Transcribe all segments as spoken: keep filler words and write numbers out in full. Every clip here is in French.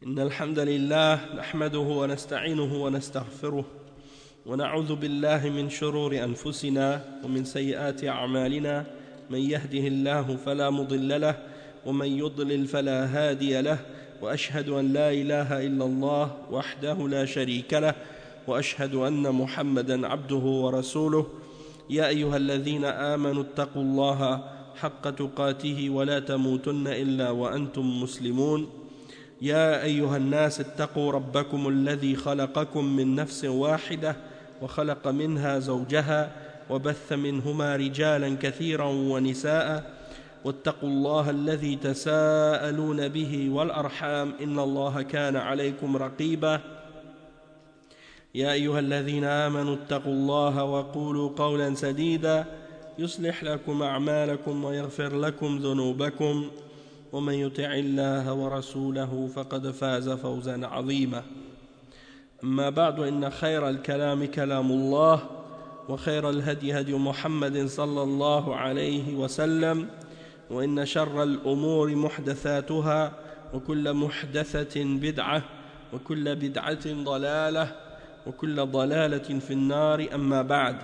إن الحمد لله نحمده ونستعينه ونستغفره ونعوذ بالله من شرور أنفسنا ومن سيئات أعمالنا من يهده الله فلا مضل له ومن يضلل فلا هادي له وأشهد أن لا إله إلا الله وحده لا شريك له وأشهد أن محمدًا عبده ورسوله يا أيها الذين آمنوا اتقوا الله حق تقاته ولا تموتن إلا وأنتم مسلمون يا أيها الناس اتقوا ربكم الذي خلقكم من نفس واحدة وخلق منها زوجها وبث منهما رجالا كثيرا ونساء واتقوا الله الذي تساءلون به والأرحام إن الله كان عليكم رقيبا يا أيها الذين آمنوا اتقوا الله وقولوا قولا سديدا يصلح لكم أعمالكم ويغفر لكم ذنوبكم ومن يطع الله ورسوله فقد فاز فوزا عظيما أما بعد إن خير الكلام كلام الله وخير الهدي هدي محمد صلى الله عليه وسلم وإن شر الأمور محدثاتها وكل محدثة بدعة وكل بدعة ضلالة وكل ضلالة في النار أما بعد.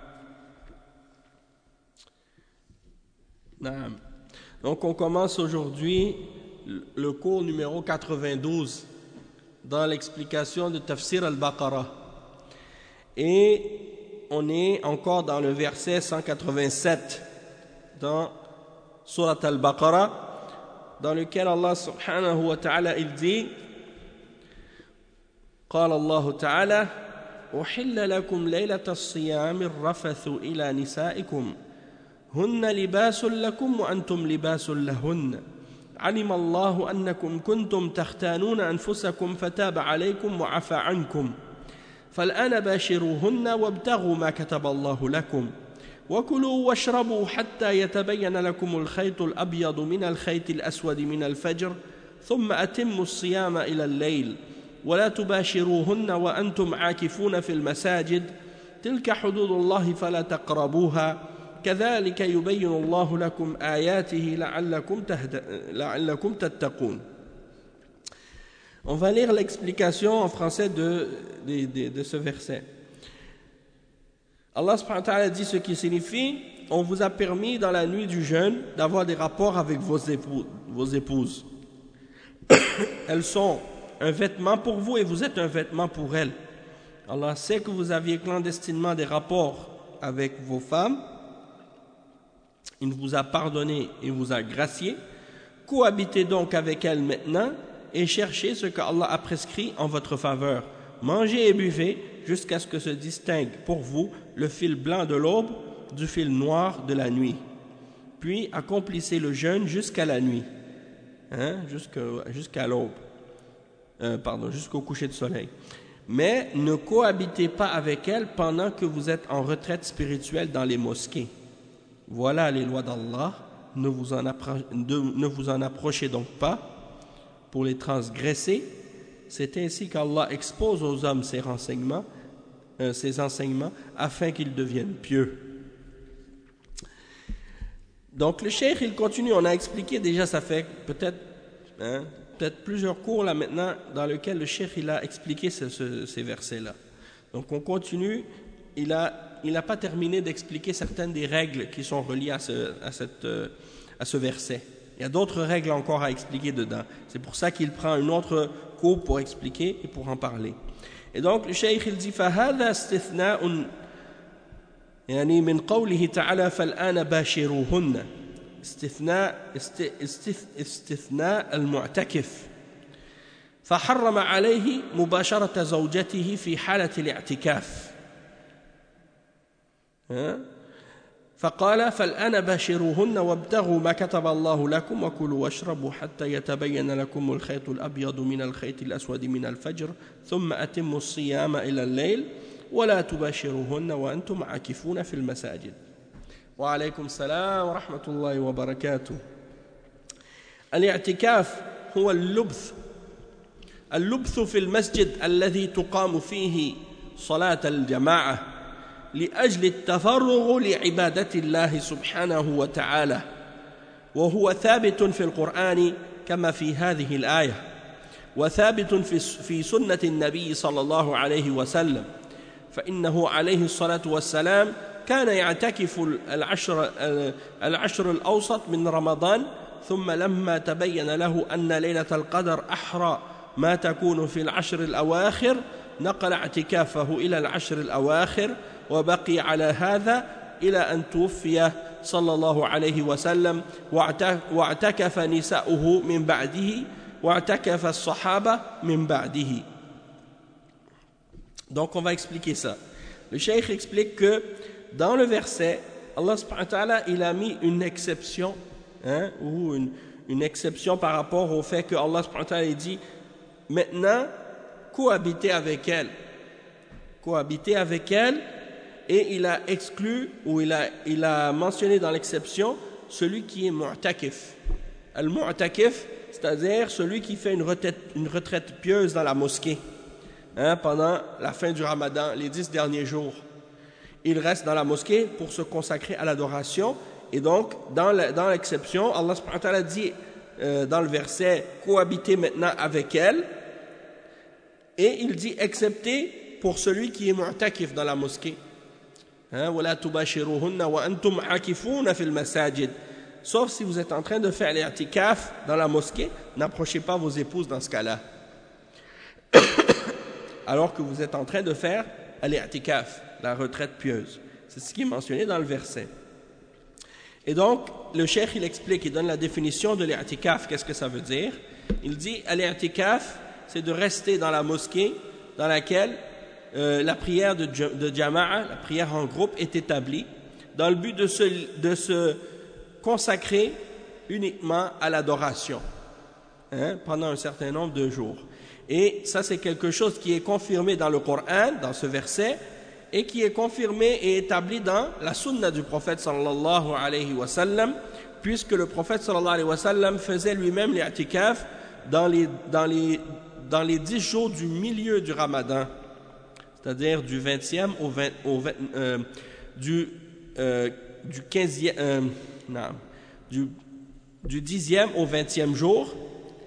نعم. Donc on commence aujourd'hui le cours numéro quatre-vingt-douze dans l'explication de Tafsir al-Baqarah. Et on est encore dans le verset cent quatre-vingt-sept dans Surat al-Baqarah, dans lequel Allah subhanahu wa ta'ala il dit قال الله تعالى أحل لكم ليلة الصيام الرفث إلى نسائكم هن لباس لكم وأنتم لباس لهن علم الله أنكم كنتم تختانون أنفسكم فتاب عليكم وعفى عنكم فالآن باشروهن وابتغوا ما كتب الله لكم وكلوا واشربوا حتى يتبين لكم الخيط الأبيض من الخيط الأسود من الفجر ثم أتموا الصيام إلى الليل ولا تباشروهن وأنتم عاكفون في المساجد تلك حدود الله فلا تقربوها كذلك يبين الله لكم آياته لعلكم لعلكم تتقون. On va lire l'explication en français de, de, de, de ce verset. Allah subhanahu wa ta'ala dit ce qui signifie: on vous a permis dans la nuit du jeûne d'avoir des rapports avec vos épouses, vos épouses. Elles sont un vêtement pour vous et vous êtes un vêtement pour elles. Allah sait que vous aviez clandestinement des rapports avec vos femmes. Il vous a pardonné et vous a gracié. Cohabitez donc avec elles maintenant et cherchez ce qu'Allah a prescrit en votre faveur. Mangez et buvez jusqu'à ce que se distingue pour vous le fil blanc de l'aube du fil noir de la nuit. Puis accomplissez le jeûne jusqu'à la nuit, hein, jusqu'à, jusqu'à l'aube. Euh, pardon, jusqu'au coucher de soleil. Mais ne cohabitez pas avec elles pendant que vous êtes en retraite spirituelle dans les mosquées. Voilà les lois d'Allah, ne vous en, appro- de, ne vous en approchez donc pas pour les transgresser. C'est ainsi qu'Allah expose aux hommes ses renseignements, euh, ses enseignements, afin qu'ils deviennent pieux. Donc le cheikh, il continue, on a expliqué déjà, ça fait peut-être... Hein, peut-être plusieurs cours là maintenant dans lesquels le cheikh il a expliqué ce, ce, ces versets-là. Donc on continue, il a, il n'a pas terminé d'expliquer certaines des règles qui sont reliées à ce, à cette, à ce verset. Il y a d'autres règles encore à expliquer dedans. C'est pour ça qu'il prend un autre cours pour expliquer et pour en parler. Et donc le cheikh il dit فَهَذَا اسْتِثْنَاءٌ يعني من قوله تعالى فَالْآنَ بَاشِرُوهُنَّ استثناء استثناء المعتكف فحرم عليه مباشرة زوجته في حالة الاعتكاف فقال فالآن باشروهن وابتغوا ما كتب الله لكم وكلوا واشربوا حتى يتبين لكم الخيط الأبيض من الخيط الأسود من الفجر ثم أتموا الصيام إلى الليل ولا تباشروهن وأنتم عاكفون في المساجد. وعليكم السلام ورحمة الله وبركاته. الاعتكاف هو اللبث اللبث في المسجد الذي تقام فيه صلاة الجماعة لأجل التفرغ لعبادة الله سبحانه وتعالى وهو ثابت في القرآن كما في هذه الآية وثابت في في سنة النبي صلى الله عليه وسلم فإنه عليه الصلاة والسلام كان يعتكف العشر العشر الأوسط من رمضان ثم لما تبين له أن ليلة القدر أحرى ما تكون في العشر الأواخر نقل اعتكافه إلى العشر الأواخر وبقي على هذا إلى أن توفي صلى الله عليه وسلم واعتكف نساؤه من بعده واعتكف الصحابة من بعده. Donc on va expliquer ça. Le cheikh explique que dans le verset, Allah subhanahu wa ta'ala, il a mis une exception, hein, ou une, une exception par rapport au fait que Allah subhanahu wa ta'ala dit maintenant cohabiter avec elle, cohabiter avec elle, et il a exclu ou il a, il a mentionné dans l'exception celui qui est mu'takif. Al-mu'takif, c'est-à-dire celui qui fait une retraite, une retraite pieuse dans la mosquée, hein, pendant la fin du Ramadan, les dix derniers jours. Il reste dans la mosquée pour se consacrer à l'adoration. Et donc, dans l'exception, Allah subhanahu wa ta'ala dit euh, dans le verset « cohabiter maintenant avec elle » et il dit « excepté pour celui qui est mu'takif dans la mosquée ». Hein, وَلَا تُبَاشِرُوهُنَّ وَأَنْتُمْ عَاكِفُونَ فِي الْمَسَاجِدِ. Sauf si vous êtes en train de faire l'i'tikaf dans la mosquée, n'approchez pas vos épouses dans ce cas-là. Alors que vous êtes en train de faire l'i'tikaf, la retraite pieuse. C'est ce qui est mentionné dans le verset. Et donc, le cheikh, il explique, il donne la définition de l'i'tikaf. Qu'est-ce que ça veut dire? Il dit, l'i'tikaf, c'est de rester dans la mosquée dans laquelle euh, la prière de, de jama'a, la prière en groupe, est établie, dans le but de se, de se consacrer uniquement à l'adoration, hein, pendant un certain nombre de jours. Et ça, c'est quelque chose qui est confirmé dans le Coran, dans ce verset, et qui est confirmé et établi dans la sunna du prophète sallallahu alayhi wa sallam, puisque le prophète sallallahu alayhi wa sallam faisait lui-même l'i'tikaf dans les, dans, les, dans les dix jours du milieu du Ramadan, c'est-à-dire du vingtième au, vingt, au vingt, euh, du, euh, du quinzième, euh, non, du, du dixième au vingtième jour.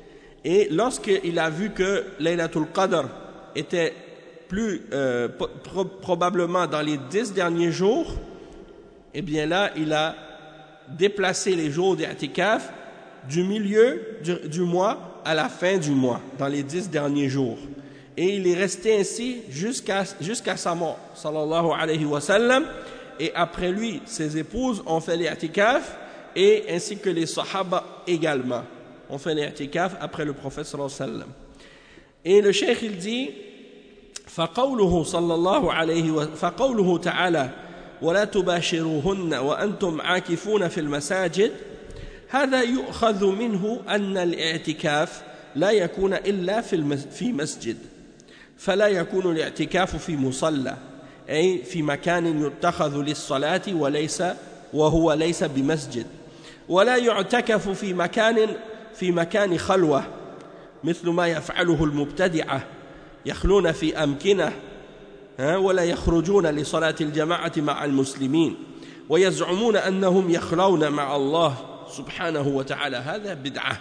Et lorsqu'il a vu que Laylatul Qadr était plus euh, pro probablement dans les dix derniers jours, eh bien là, il a déplacé les jours d'I'tikaf du milieu du, du mois à la fin du mois, dans les dix derniers jours. Et il est resté ainsi jusqu'à jusqu'à sa mort, sallallahu alayhi wa sallam. Et après lui, ses épouses ont fait l'I'tikaf, et ainsi que les Sahaba également. On fait l'i'tikaf après le prophète sallallahu alayhi wa sallam. Et le cheikh il dit فقوله صلى الله عليه و... فقوله تعالى ولا تباشروهن وأنتم عاكفون في المساجد هذا يؤخذ منه أن الاعتكاف لا يكون إلا في المس... في مسجد فلا يكون الاعتكاف في مصلى أي في مكان يتخذ للصلاة وليس وهو ليس بمسجد ولا يعتكف في مكان في مكان خلوة مثل ما يفعله المبتدعة يخلون في أمكنة ولا يخرجون لصلاة الجماعة مع المسلمين ويزعمون أنهم يخلون مع الله سبحانه وتعالى هذا بدعة.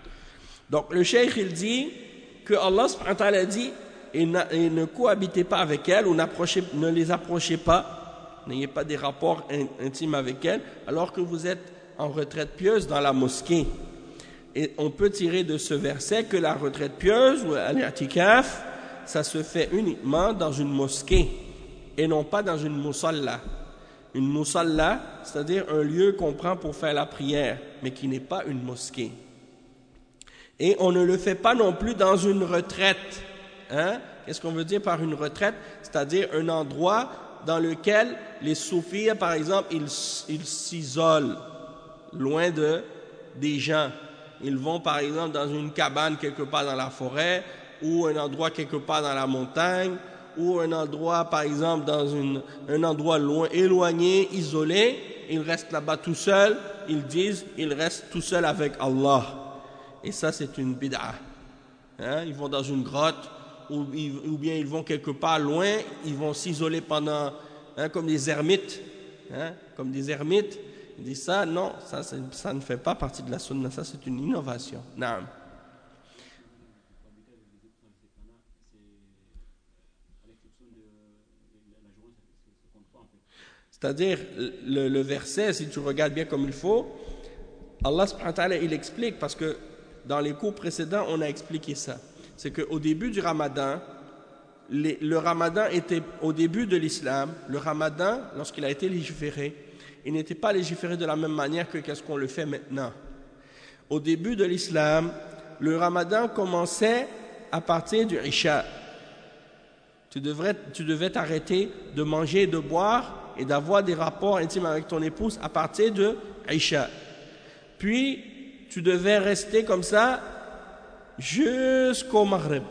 Donc le cheikh il dit que Allah subhanahu wa ta'ala dit et ne cohabitez pas avec elles ou ne les approchez pas, n'ayez pas des rapports intimes avec elles alors que vous êtes en retraite pieuse dans la mosquée. Et on peut tirer de ce verset que la retraite pieuse ou l'i'tikaf, ça se fait uniquement dans une mosquée et non pas dans une musalla. Une musalla, c'est-à-dire un lieu qu'on prend pour faire la prière, mais qui n'est pas une mosquée. Et on ne le fait pas non plus dans une retraite. Hein? Qu'est-ce qu'on veut dire par une retraite? C'est-à-dire un endroit dans lequel les soufis, par exemple, ils ils s'isolent loin de, des gens. Ils vont par exemple dans une cabane quelque part dans la forêt ou un endroit quelque part dans la montagne ou un endroit par exemple dans une, un endroit loin, éloigné, isolé. Ils restent là-bas tout seuls. Ils disent ils restent tout seuls avec Allah. Et ça c'est une bid'a. Hein? Ils vont dans une grotte ou, ou bien ils vont quelque part loin. Ils vont s'isoler pendant, hein, comme des ermites. Hein? Comme des ermites. Il dit ça, non, ça, ça ne fait pas partie de la sunna, ça c'est une innovation. Naam. C'est-à-dire, le, le verset, si tu regardes bien comme il faut, Allah subhanahu wa ta'ala, il explique, parce que dans les cours précédents, on a expliqué ça. C'est qu'au début du Ramadan, les, le Ramadan était, au début de l'islam, le Ramadan, lorsqu'il a été légiféré, il n'était pas légiféré de la même manière que qu'est-ce qu'on le fait maintenant. Au début de l'islam, le Ramadan commençait à partir du Isha. Tu, devrais, tu devais t'arrêter de manger et de boire et d'avoir des rapports intimes avec ton épouse à partir de Isha. Puis, tu devais rester comme ça jusqu'au Maghreb.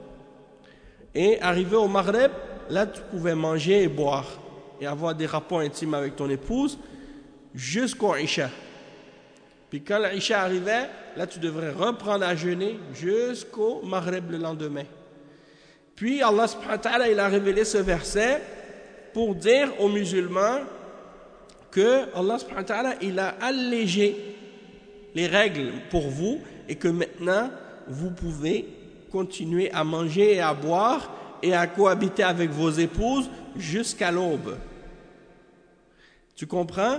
Et arrivé au Maghreb, là, tu pouvais manger et boire et avoir des rapports intimes avec ton épouse jusqu'au Isha. Puis quand l'Isha arrivait, là, tu devrais reprendre à jeûner jusqu'au Maghreb le lendemain. Puis Allah subhanahu wa ta'ala, il a révélé ce verset pour dire aux musulmans que Allah subhanahu wa ta'ala, il a allégé les règles pour vous et que maintenant, vous pouvez continuer à manger et à boire et à cohabiter avec vos épouses jusqu'à l'aube. Tu comprends?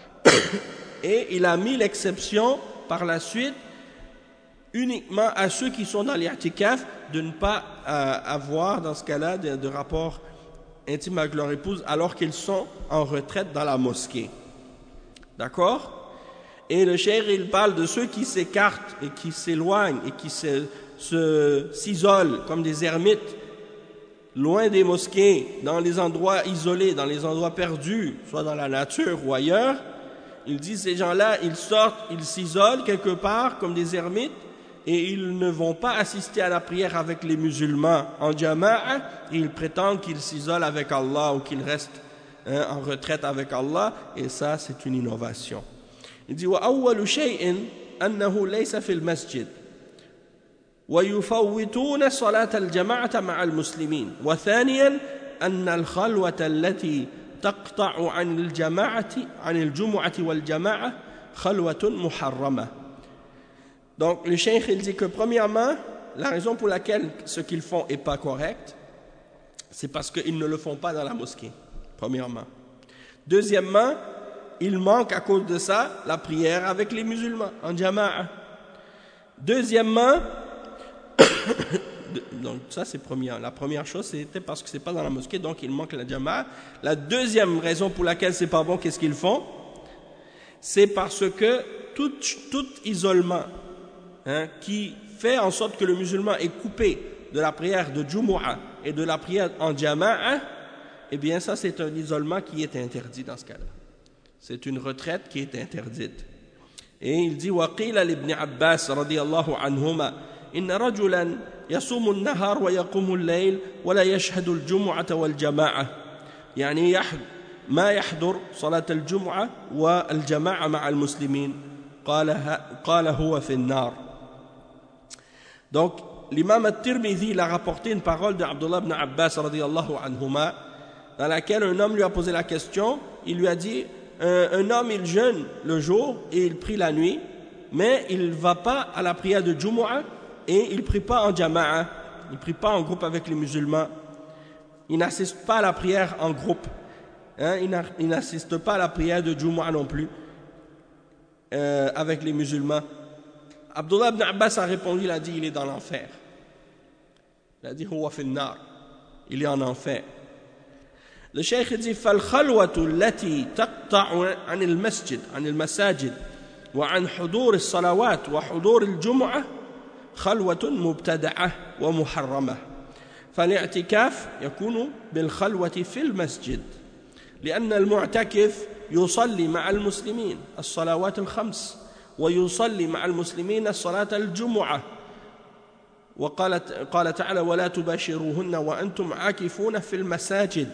Et il a mis l'exception par la suite uniquement à ceux qui sont dans l'i'tikaf de ne pas euh, avoir dans ce cas-là de, de rapports intimes avec leur épouse alors qu'ils sont en retraite dans la mosquée. D'accord? Et le cheikh, il parle de ceux qui s'écartent et qui s'éloignent et qui se, se, s'isolent comme des ermites loin des mosquées, dans les endroits isolés, dans les endroits perdus, soit dans la nature ou ailleurs. Il dit ces gens-là, ils sortent, ils s'isolent quelque part comme des ermites et ils ne vont pas assister à la prière avec les musulmans en jama'a, et ils prétendent qu'ils s'isolent avec Allah ou qu'ils restent hein, en retraite avec Allah, et ça c'est une innovation. Il dit وَأَوَّلُ شَيْءٍ أَنَّهُ لَيْسَ فِي الْمَسْجِدِ وَيُفَوِّتُونَ صَلَاةَ الْجَمَاعَةِ مَعَ الْمُسْلِمِينَ وَثَانِيًا أَنَّ الْخَلْوَةَ الَّتِي تقطع عن الجماعة عن الجمعة والجماعة خلوة محرمة. Donc le cheikh il dit que premièrement, la raison pour laquelle ce qu'ils font est pas correct, c'est parce qu'ils ne le font pas dans la mosquée. Premièrement. Deuxièmement, il manque à cause de ça la prière avec les musulmans en jama'a. Deuxièmement, donc ça c'est première. La première chose c'était parce que c'est pas dans la mosquée, donc il manque la jama'a. La deuxième raison pour laquelle c'est pas bon, qu'est-ce qu'ils font? C'est parce que tout, tout isolement hein, qui fait en sorte que le musulman est coupé de la prière de Jumu'ah et de la prière en jama'a, eh bien ça c'est un isolement qui est interdit dans ce cas-là. C'est une retraite qui est interdite. Et il dit وقيل لابن عباس رضي الله عنهما إن رجلا يصوم النهار ويقوم الليل ولا يشهد الجمعة والجماعة يعني ما يحضر صلاة الجمعة والجماعة مع المسلمين قال قال هو في النار. Donc l'imam At-Tirmidhi il a rapporté une parole de Abdullah ibn Abbas radiyallahu anhuma dans laquelle un homme lui a posé la question. Il lui a dit un, un homme il jeûne le jour et il prie la nuit, mais il ne va pas à la prière de Jumu'ah et il ne prie pas en jama'a, il ne prie pas en groupe avec les musulmans, il n'assiste pas à la prière en groupe, hein, il n'assiste pas à la prière de Jumu'ah non plus euh, avec les musulmans. Abdullah ibn Abbas a répondu, il a dit il est dans l'enfer. Il a dit huwa fi an-nar, il est en enfer. Le cheikh dit فالخلوة التي تقطع عن المسجد عن المساجد وعن حضور الصلوات وحضور الجمعة خلوة مبتدعة ومحرمة. فالاعتكاف يكون بالخلوة في المسجد لأن المعتكف يصلي مع المسلمين الصلوات الخمس ويصلي مع المسلمين الصلاة الجمعة وقال قال تعالى ولا تباشروهن وأنتم عاكفون في المساجد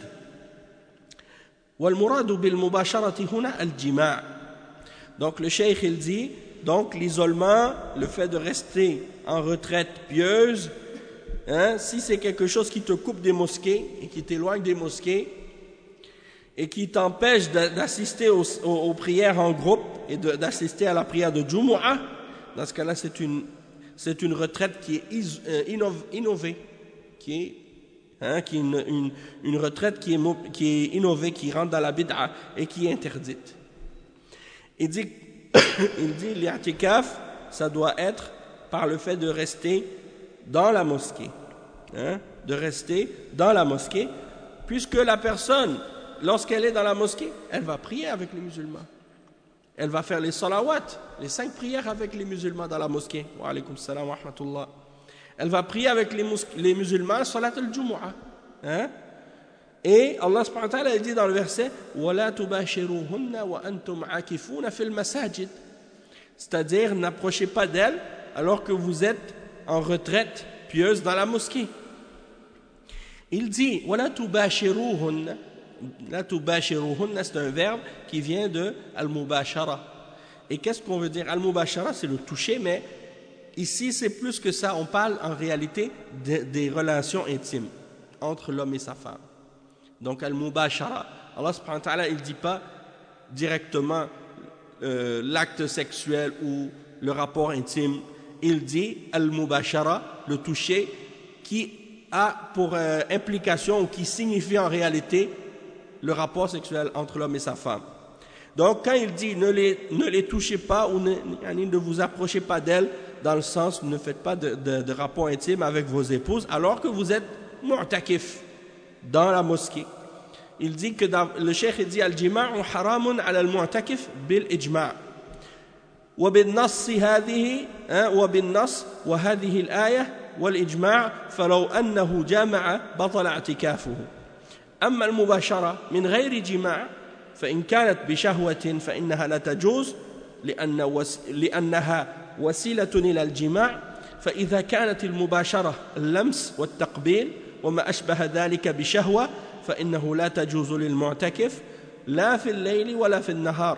والمراد بالمباشرة هنا الجماع. Donc le cheikh il dit donc l'isolement, le fait de rester en retraite pieuse, hein, si c'est quelque chose qui te coupe des mosquées et qui t'éloigne des mosquées et qui t'empêche d'assister aux, aux, aux prières en groupe et de, d'assister à la prière de Jumu'ah, dans ce cas-là c'est une, c'est une retraite qui est is, euh, innov, innovée, qui est hein, qui est une, une, une retraite qui est, qui est innovée, qui rentre dans la bid'a et qui est interdite. Il dit, il dit l'i'tikaf, ça doit être par le fait de rester dans la mosquée, hein, de rester dans la mosquée, puisque la personne, lorsqu'elle est dans la mosquée, elle va prier avec les musulmans. Elle va faire les salawats, les cinq prières avec les musulmans dans la mosquée. Wa alaykum salam wa rahmatullah. Elle va prier avec les, les musulmans, salat al-jumu'ah. Hein? Et Allah subhanahu wa ta'ala dit dans le verset وَلَا تُبَاشِرُوهُنَّ وَأَنْتُمْ عَاكِفُونَ فِي الْمَسَاجِدِ, c'est-à-dire n'approchez pas d'elle alors que vous êtes en retraite pieuse dans la mosquée. Il dit وَلَا تُبَاشِرُوهُنَّ, la tubashiruhunna, c'est un verbe qui vient de al-mubashara. Et qu'est-ce qu'on veut dire? Al-mubashara, c'est le toucher, mais ici c'est plus que ça, on parle en réalité de, des relations intimes entre l'homme et sa femme. Donc al-mubashara, Allah subhanahu wa ta'ala, il ne dit pas directement euh, l'acte sexuel ou le rapport intime, il dit al-mubashara, le toucher, qui a pour euh, implication ou qui signifie en réalité le rapport sexuel entre l'homme et sa femme. Donc quand il dit ne les, ne les touchez pas ou ne, ne vous approchez pas d'elles, dans le sens ne faites pas de, de, de rapport intime avec vos épouses alors que vous êtes mu'takif dans la mosquée. Il dit que dans, le cheikh dit al-jima'u haramun ala al-mu'takif bil-ijma' wa bin-nass hadhihi wa bin-nass wa hadhihi al-ayah wal-ijma' falaw annahu jama'a batala i'tikafuhu. أما المباشرة من غير جماع فإن كانت بشهوة فإنها لا تجوز لأن وس... لأنها وسيلة إلى الجماع فإذا كانت المباشرة اللمس والتقبيل وما أشبه ذلك بشهوة فإنه لا تجوز للمعتكف لا في الليل ولا في النهار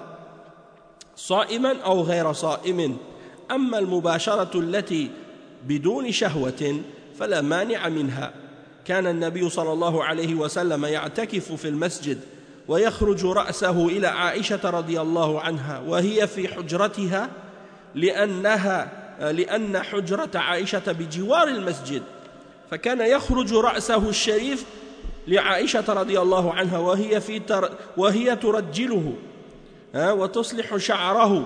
صائما أو غير صائم أما المباشرة التي بدون شهوة فلا مانع منها. كان النبي صلى الله عليه وسلم يعتكف في المسجد ويخرج رأسه إلى عائشة رضي الله عنها وهي في حجرتها لأنها لأن حجرة عائشة بجوار المسجد فكان يخرج رأسه الشريف لعائشة رضي الله عنها وهي في تر وهي ترجله وتصلح شعره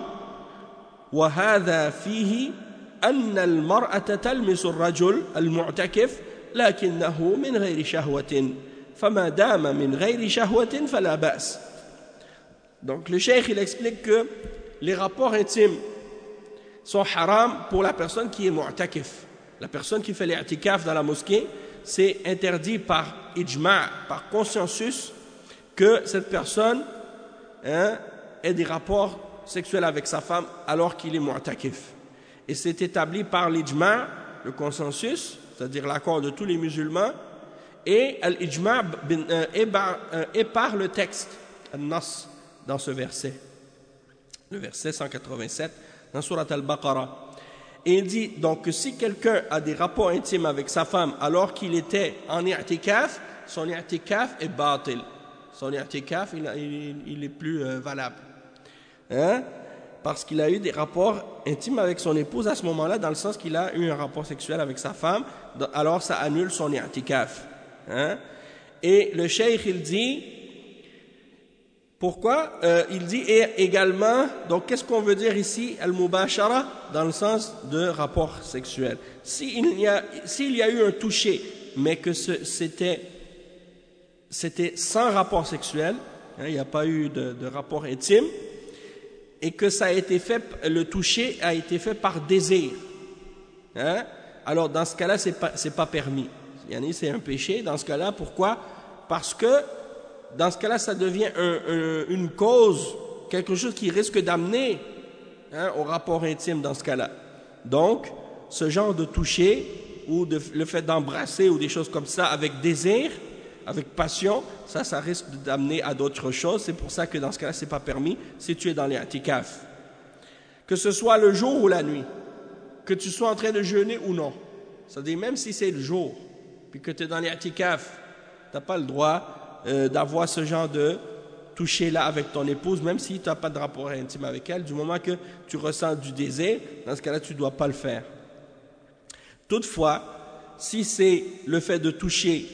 وهذا فيه أن المرأة تلمس الرجل المعتكف لكنه من غير شهوة فما دام من غير شهوة فلا بأس. Donc le cheikh il explique que les rapports intimes sont haram pour la personne qui est mu'takif. La personne qui fait l'i'tikaf dans la mosquée, c'est interdit par ijma', par consensus, que cette personne hein, ait des rapports sexuels avec sa femme alors qu'il est mu'takif. Et c'est établi par l'ijma', le consensus, c'est-à-dire l'accord de tous les musulmans, et l'ijma' est par le texte, al-nas, dans ce verset, le verset cent quatre-vingt-sept, dans Surat al-Baqarah. Et il dit donc que si quelqu'un a des rapports intimes avec sa femme alors qu'il était en i'tikaf, son i'tikaf est batil. Son i'tikaf, il, il, il est plus euh, valable. Hein? Parce qu'il a eu des rapports intimes avec son épouse à ce moment-là, dans le sens qu'il a eu un rapport sexuel avec sa femme, alors ça annule son i'tikaf. Hein? Et le cheikh, il dit, pourquoi euh, il dit et également, donc qu'est-ce qu'on veut dire ici, al-mubashara, dans le sens de rapport sexuel. S'il y a, s'il y a eu un toucher, mais que ce, c'était, c'était sans rapport sexuel, hein, il n'y a pas eu de, de rapport intime, et que ça a été fait, le toucher a été fait par désir, hein? Alors dans ce cas-là, c'est pas, c'est pas permis. C'est un péché dans ce cas-là. Pourquoi? Parce que dans ce cas-là, ça devient un, un, une cause, quelque chose qui risque d'amener hein, au rapport intime dans ce cas-là. Donc, ce genre de toucher ou de, le fait d'embrasser ou des choses comme ça avec désir, avec passion, ça, ça risque d'amener à d'autres choses. C'est pour ça que dans ce cas-là, ce n'est pas permis si tu es dans l'i'tikaf. Que ce soit le jour ou la nuit, que tu sois en train de jeûner ou non. C'est-à-dire même si c'est le jour, puis que tu es dans l'i'tikaf, tu n'as pas le droit euh, d'avoir ce genre de toucher-là avec ton épouse, même si tu n'as pas de rapport intime avec elle, du moment que tu ressens du désir, dans ce cas-là, tu ne dois pas le faire. Toutefois, si c'est le fait de toucher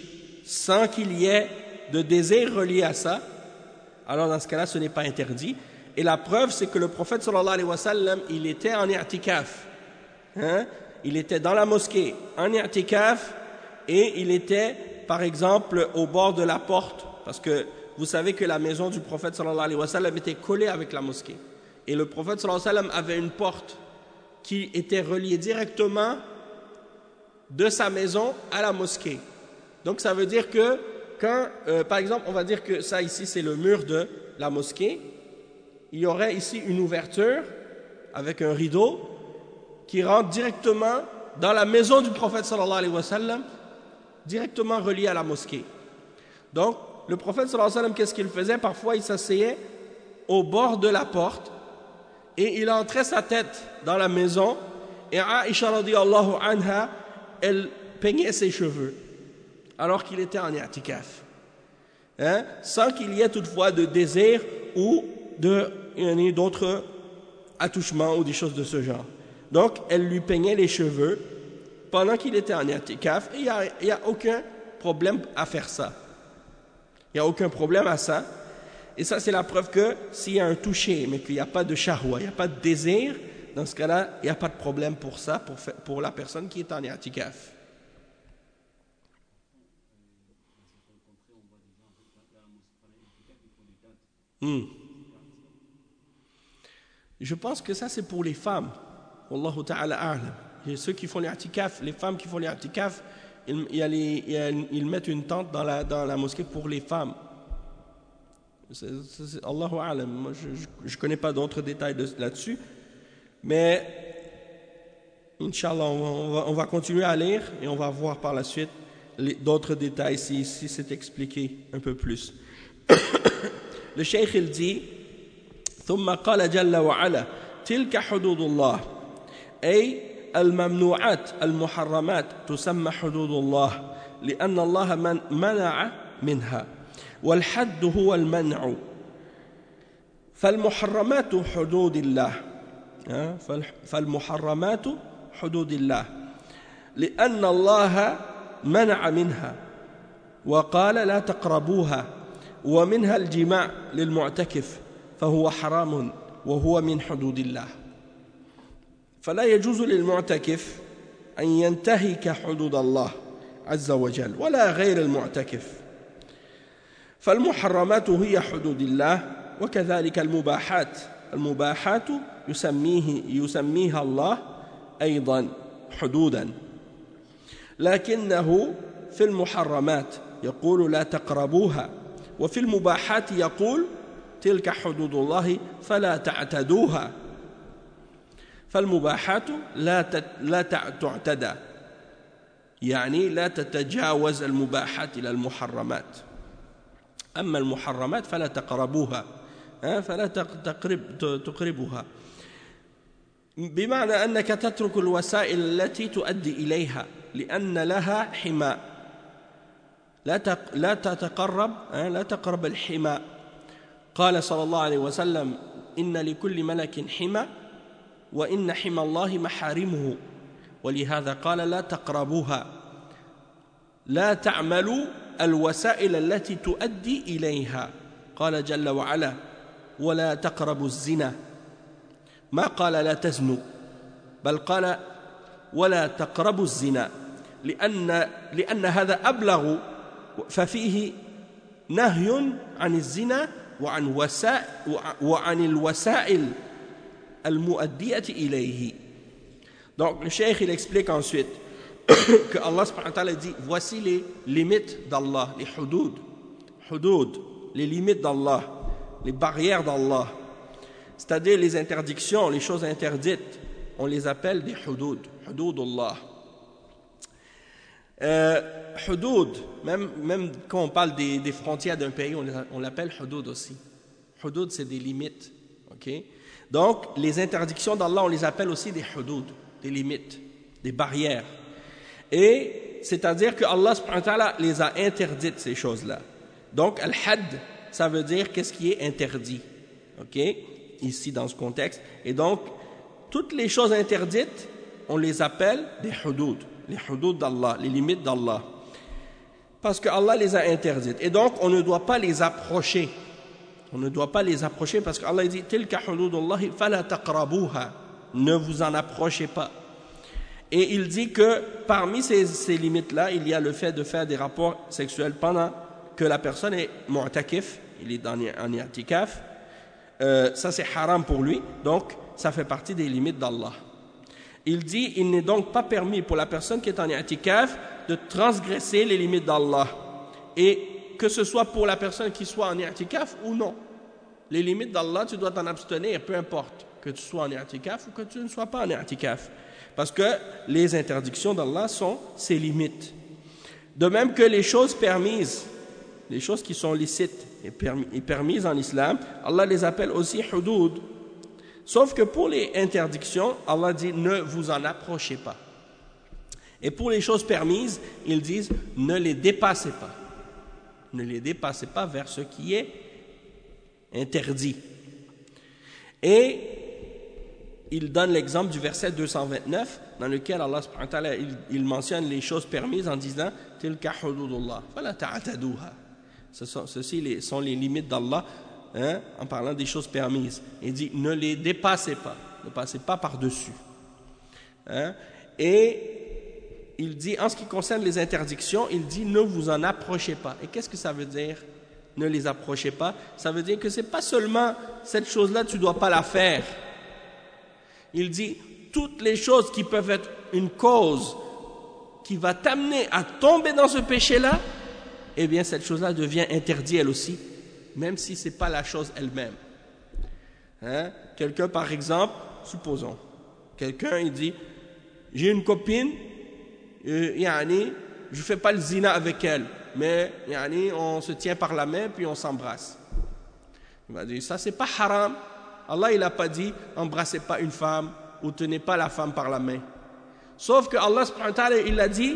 sans qu'il y ait de désir relié à ça, alors dans ce cas-là, ce n'est pas interdit. Et la preuve, c'est que le prophète sallallahu alayhi wa sallam, il était en i'tikaf. Hein? Il était dans la mosquée, en i'tikaf, et il était, par exemple, au bord de la porte, parce que vous savez que la maison du prophète sallallahu alayhi wa sallam était collée avec la mosquée. Et le prophète sallallahu alayhi wa sallam avait une porte qui était reliée directement de sa maison à la mosquée. Donc ça veut dire que quand, euh, par exemple, on va dire que ça ici c'est le mur de la mosquée, il y aurait ici une ouverture avec un rideau qui rentre directement dans la maison du prophète sallallahu alayhi wa sallam, directement reliée à la mosquée. Donc le prophète sallallahu alayhi wa sallam, qu'est-ce qu'il faisait? Parfois il s'asseyait au bord de la porte et il entrait sa tête dans la maison et Aïcha radiyallahu anha, elle peignait ses cheveux alors qu'il était en i'tikaf, hein? Sans qu'il y ait toutefois de désir ou de, d'autres attouchements ou des choses de ce genre. Donc elle lui peignait les cheveux pendant qu'il était en i'tikaf et il n'y a, a aucun problème à faire ça. Il n'y a aucun problème à ça. Et ça, c'est la preuve que s'il y a un toucher, mais qu'il n'y a pas de shahwa, il n'y a pas de désir, dans ce cas-là, il n'y a pas de problème pour ça, pour, pour la personne qui est en i'tikaf. Hmm. Je pense que ça, c'est pour les femmes. Wallahu ta'ala a'lam. Ceux qui font l'i'tikaf, les femmes qui font l'i'tikaf, ils, ils, ils mettent une tente dans la, dans la mosquée pour les femmes. C'est, c'est, Allahu a'lam. Moi, je ne connais pas d'autres détails de, là-dessus. Mais, Inch'Allah, on va, on va continuer à lire et on va voir par la suite les, d'autres détails si, si c'est expliqué un peu plus. Le cheikh il dit ثم قال جل وعلا تلك حدود الله أي الممنوعات المحرمات تسمى حدود الله لأن الله من منع منها والحد هو المنع فالمحرمات حدود الله فالمحرمات حدود الله لأن الله منع منها وقال لا تقربوها ومنها الجماع للمعتكف فهو حرام وهو من حدود الله فلا يجوز للمعتكف أن ينتهك حدود الله عز وجل ولا غير المعتكف فالمحرمات هي حدود الله وكذلك المباحات المباحات يسميه يسميها الله أيضا حدودا لكنه في المحرمات يقول لا تقربوها وفي المباحات يقول تلك حدود الله فلا تعتدوها فالمباحات لا لا تعتدى يعني لا تتجاوز المباحات إلى المحرمات أما المحرمات فلا تقربوها فلا تقرب تقربها بمعنى أنك تترك الوسائل التي تؤدي إليها لأن لها حماء لا لا تتقرب لا تقرب الحماء قال صلى الله عليه وسلم إن لكل ملك حمى وإن حمى الله محارمه ولهذا قال لا تقربوها لا تعملوا الوسائل التي تؤدي إليها قال جل وعلا ولا تقربوا الزنا ما قال لا تزنوا بل قال ولا تقربوا الزنا لأن, لأن هذا أبلغ ففيه نهي عن الزنا وعن, وسائل وعن الوسائل المؤدية إليه. Donc le cheikh il explique ensuite que Allah subhanahu wa ta'ala dit voici les limites d'Allah, les hudud, hudud, les limites d'Allah, les barrières d'Allah, c'est-à-dire les interdictions, les choses interdites, on les appelle des hudud, hududullah. Euh, hudud, même, même quand on parle des, des frontières d'un pays, on, on l'appelle hudud aussi. Hudud, c'est des limites. Okay? Donc, les interdictions d'Allah, on les appelle aussi des hudud, des limites, des barrières. Et c'est-à-dire que Allah subhanahu wa ta'ala les a interdites, ces choses-là. Donc, al-had, ça veut dire qu'est-ce qui est interdit. Ok? Ici, dans ce contexte. Et donc, toutes les choses interdites, on les appelle des hudud. Les hudud d'Allah, les limites d'Allah. parce que Allah les a interdites. Et donc, on ne doit pas les approcher. On ne doit pas les approcher parce qu'Allah dit « Tilka hududullahi fala taqrabuha » ne vous en approchez pas. Et il dit que parmi ces, ces limites-là, il y a le fait de faire des rapports sexuels pendant que la personne est mu'takif, il est dans, en i'tikaf. Euh, ça, c'est haram pour lui, donc ça fait partie des limites d'Allah. Il dit, il n'est donc pas permis pour la personne qui est en i'tikaf de transgresser les limites d'Allah. Et que ce soit pour la personne qui soit en i'tikaf ou non. Les limites d'Allah, tu dois t'en abstenir, peu importe que tu sois en i'tikaf ou que tu ne sois pas en i'tikaf. Parce que les interdictions d'Allah sont ses limites. De même que les choses permises, les choses qui sont licites et, permis, et permises en islam, Allah les appelle aussi hudud. Sauf que pour les interdictions, Allah dit ne vous en approchez pas. Et pour les choses permises, ils disent ne les dépassez pas. Ne les dépassez pas vers ce qui est interdit. Et il donne l'exemple du verset deux cent vingt-neuf dans lequel Allah subhanahu wa ta'ala il, il mentionne les choses permises en disant tilka hududullah fala ta'taduha. Ceci les, sont les limites d'Allah, hein, en parlant des choses permises. Il dit ne les dépassez pas, ne passez pas par-dessus. Hein? Et il dit en ce qui concerne les interdictions, il dit ne vous en approchez pas. Et qu'est-ce que ça veut dire? Ne les approchez pas. Ça veut dire que c'est pas seulement cette chose-là, tu dois pas la faire. Il dit toutes les choses qui peuvent être une cause qui va t'amener à tomber dans ce péché-là, eh bien cette chose-là devient interdite elle aussi, même si c'est pas la chose elle-même. Hein? Quelqu'un par exemple, supposons, quelqu'un il dit j'ai une copine, euh, yani, je fais pas le zina avec elle, mais yani, on se tient par la main puis on s'embrasse. Il va dire ça c'est pas haram. Allah il a pas dit embrassez pas une femme ou tenez pas la femme par la main. Sauf que Allah subhanahu wa ta'ala il a dit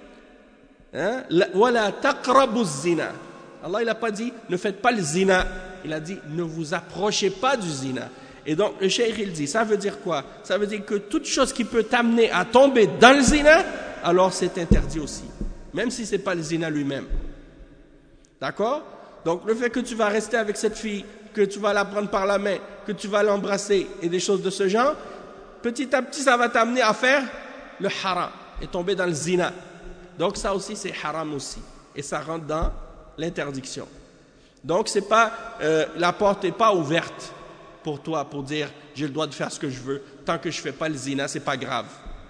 hein, wala taqrabu zina. Allah il a pas dit ne faites pas le zina. Il a dit ne vous approchez pas du zina. Et donc le cheikh il dit ça veut dire quoi? Ça veut dire que toute chose qui peut t'amener à tomber dans le zina, alors c'est interdit aussi, même si c'est pas le zina lui-même. D'accord? Donc le fait que tu vas rester avec cette fille, que tu vas la prendre par la main, que tu vas l'embrasser et des choses de ce genre, petit à petit ça va t'amener à faire le haram et tomber dans le zina. Donc ça aussi c'est haram aussi et ça rentre dans l'interdiction. Donc c'est pas euh, la porte n'est pas ouverte pour toi pour dire j'ai le droit de faire ce que je veux tant que je fais pas le zina, c'est pas grave.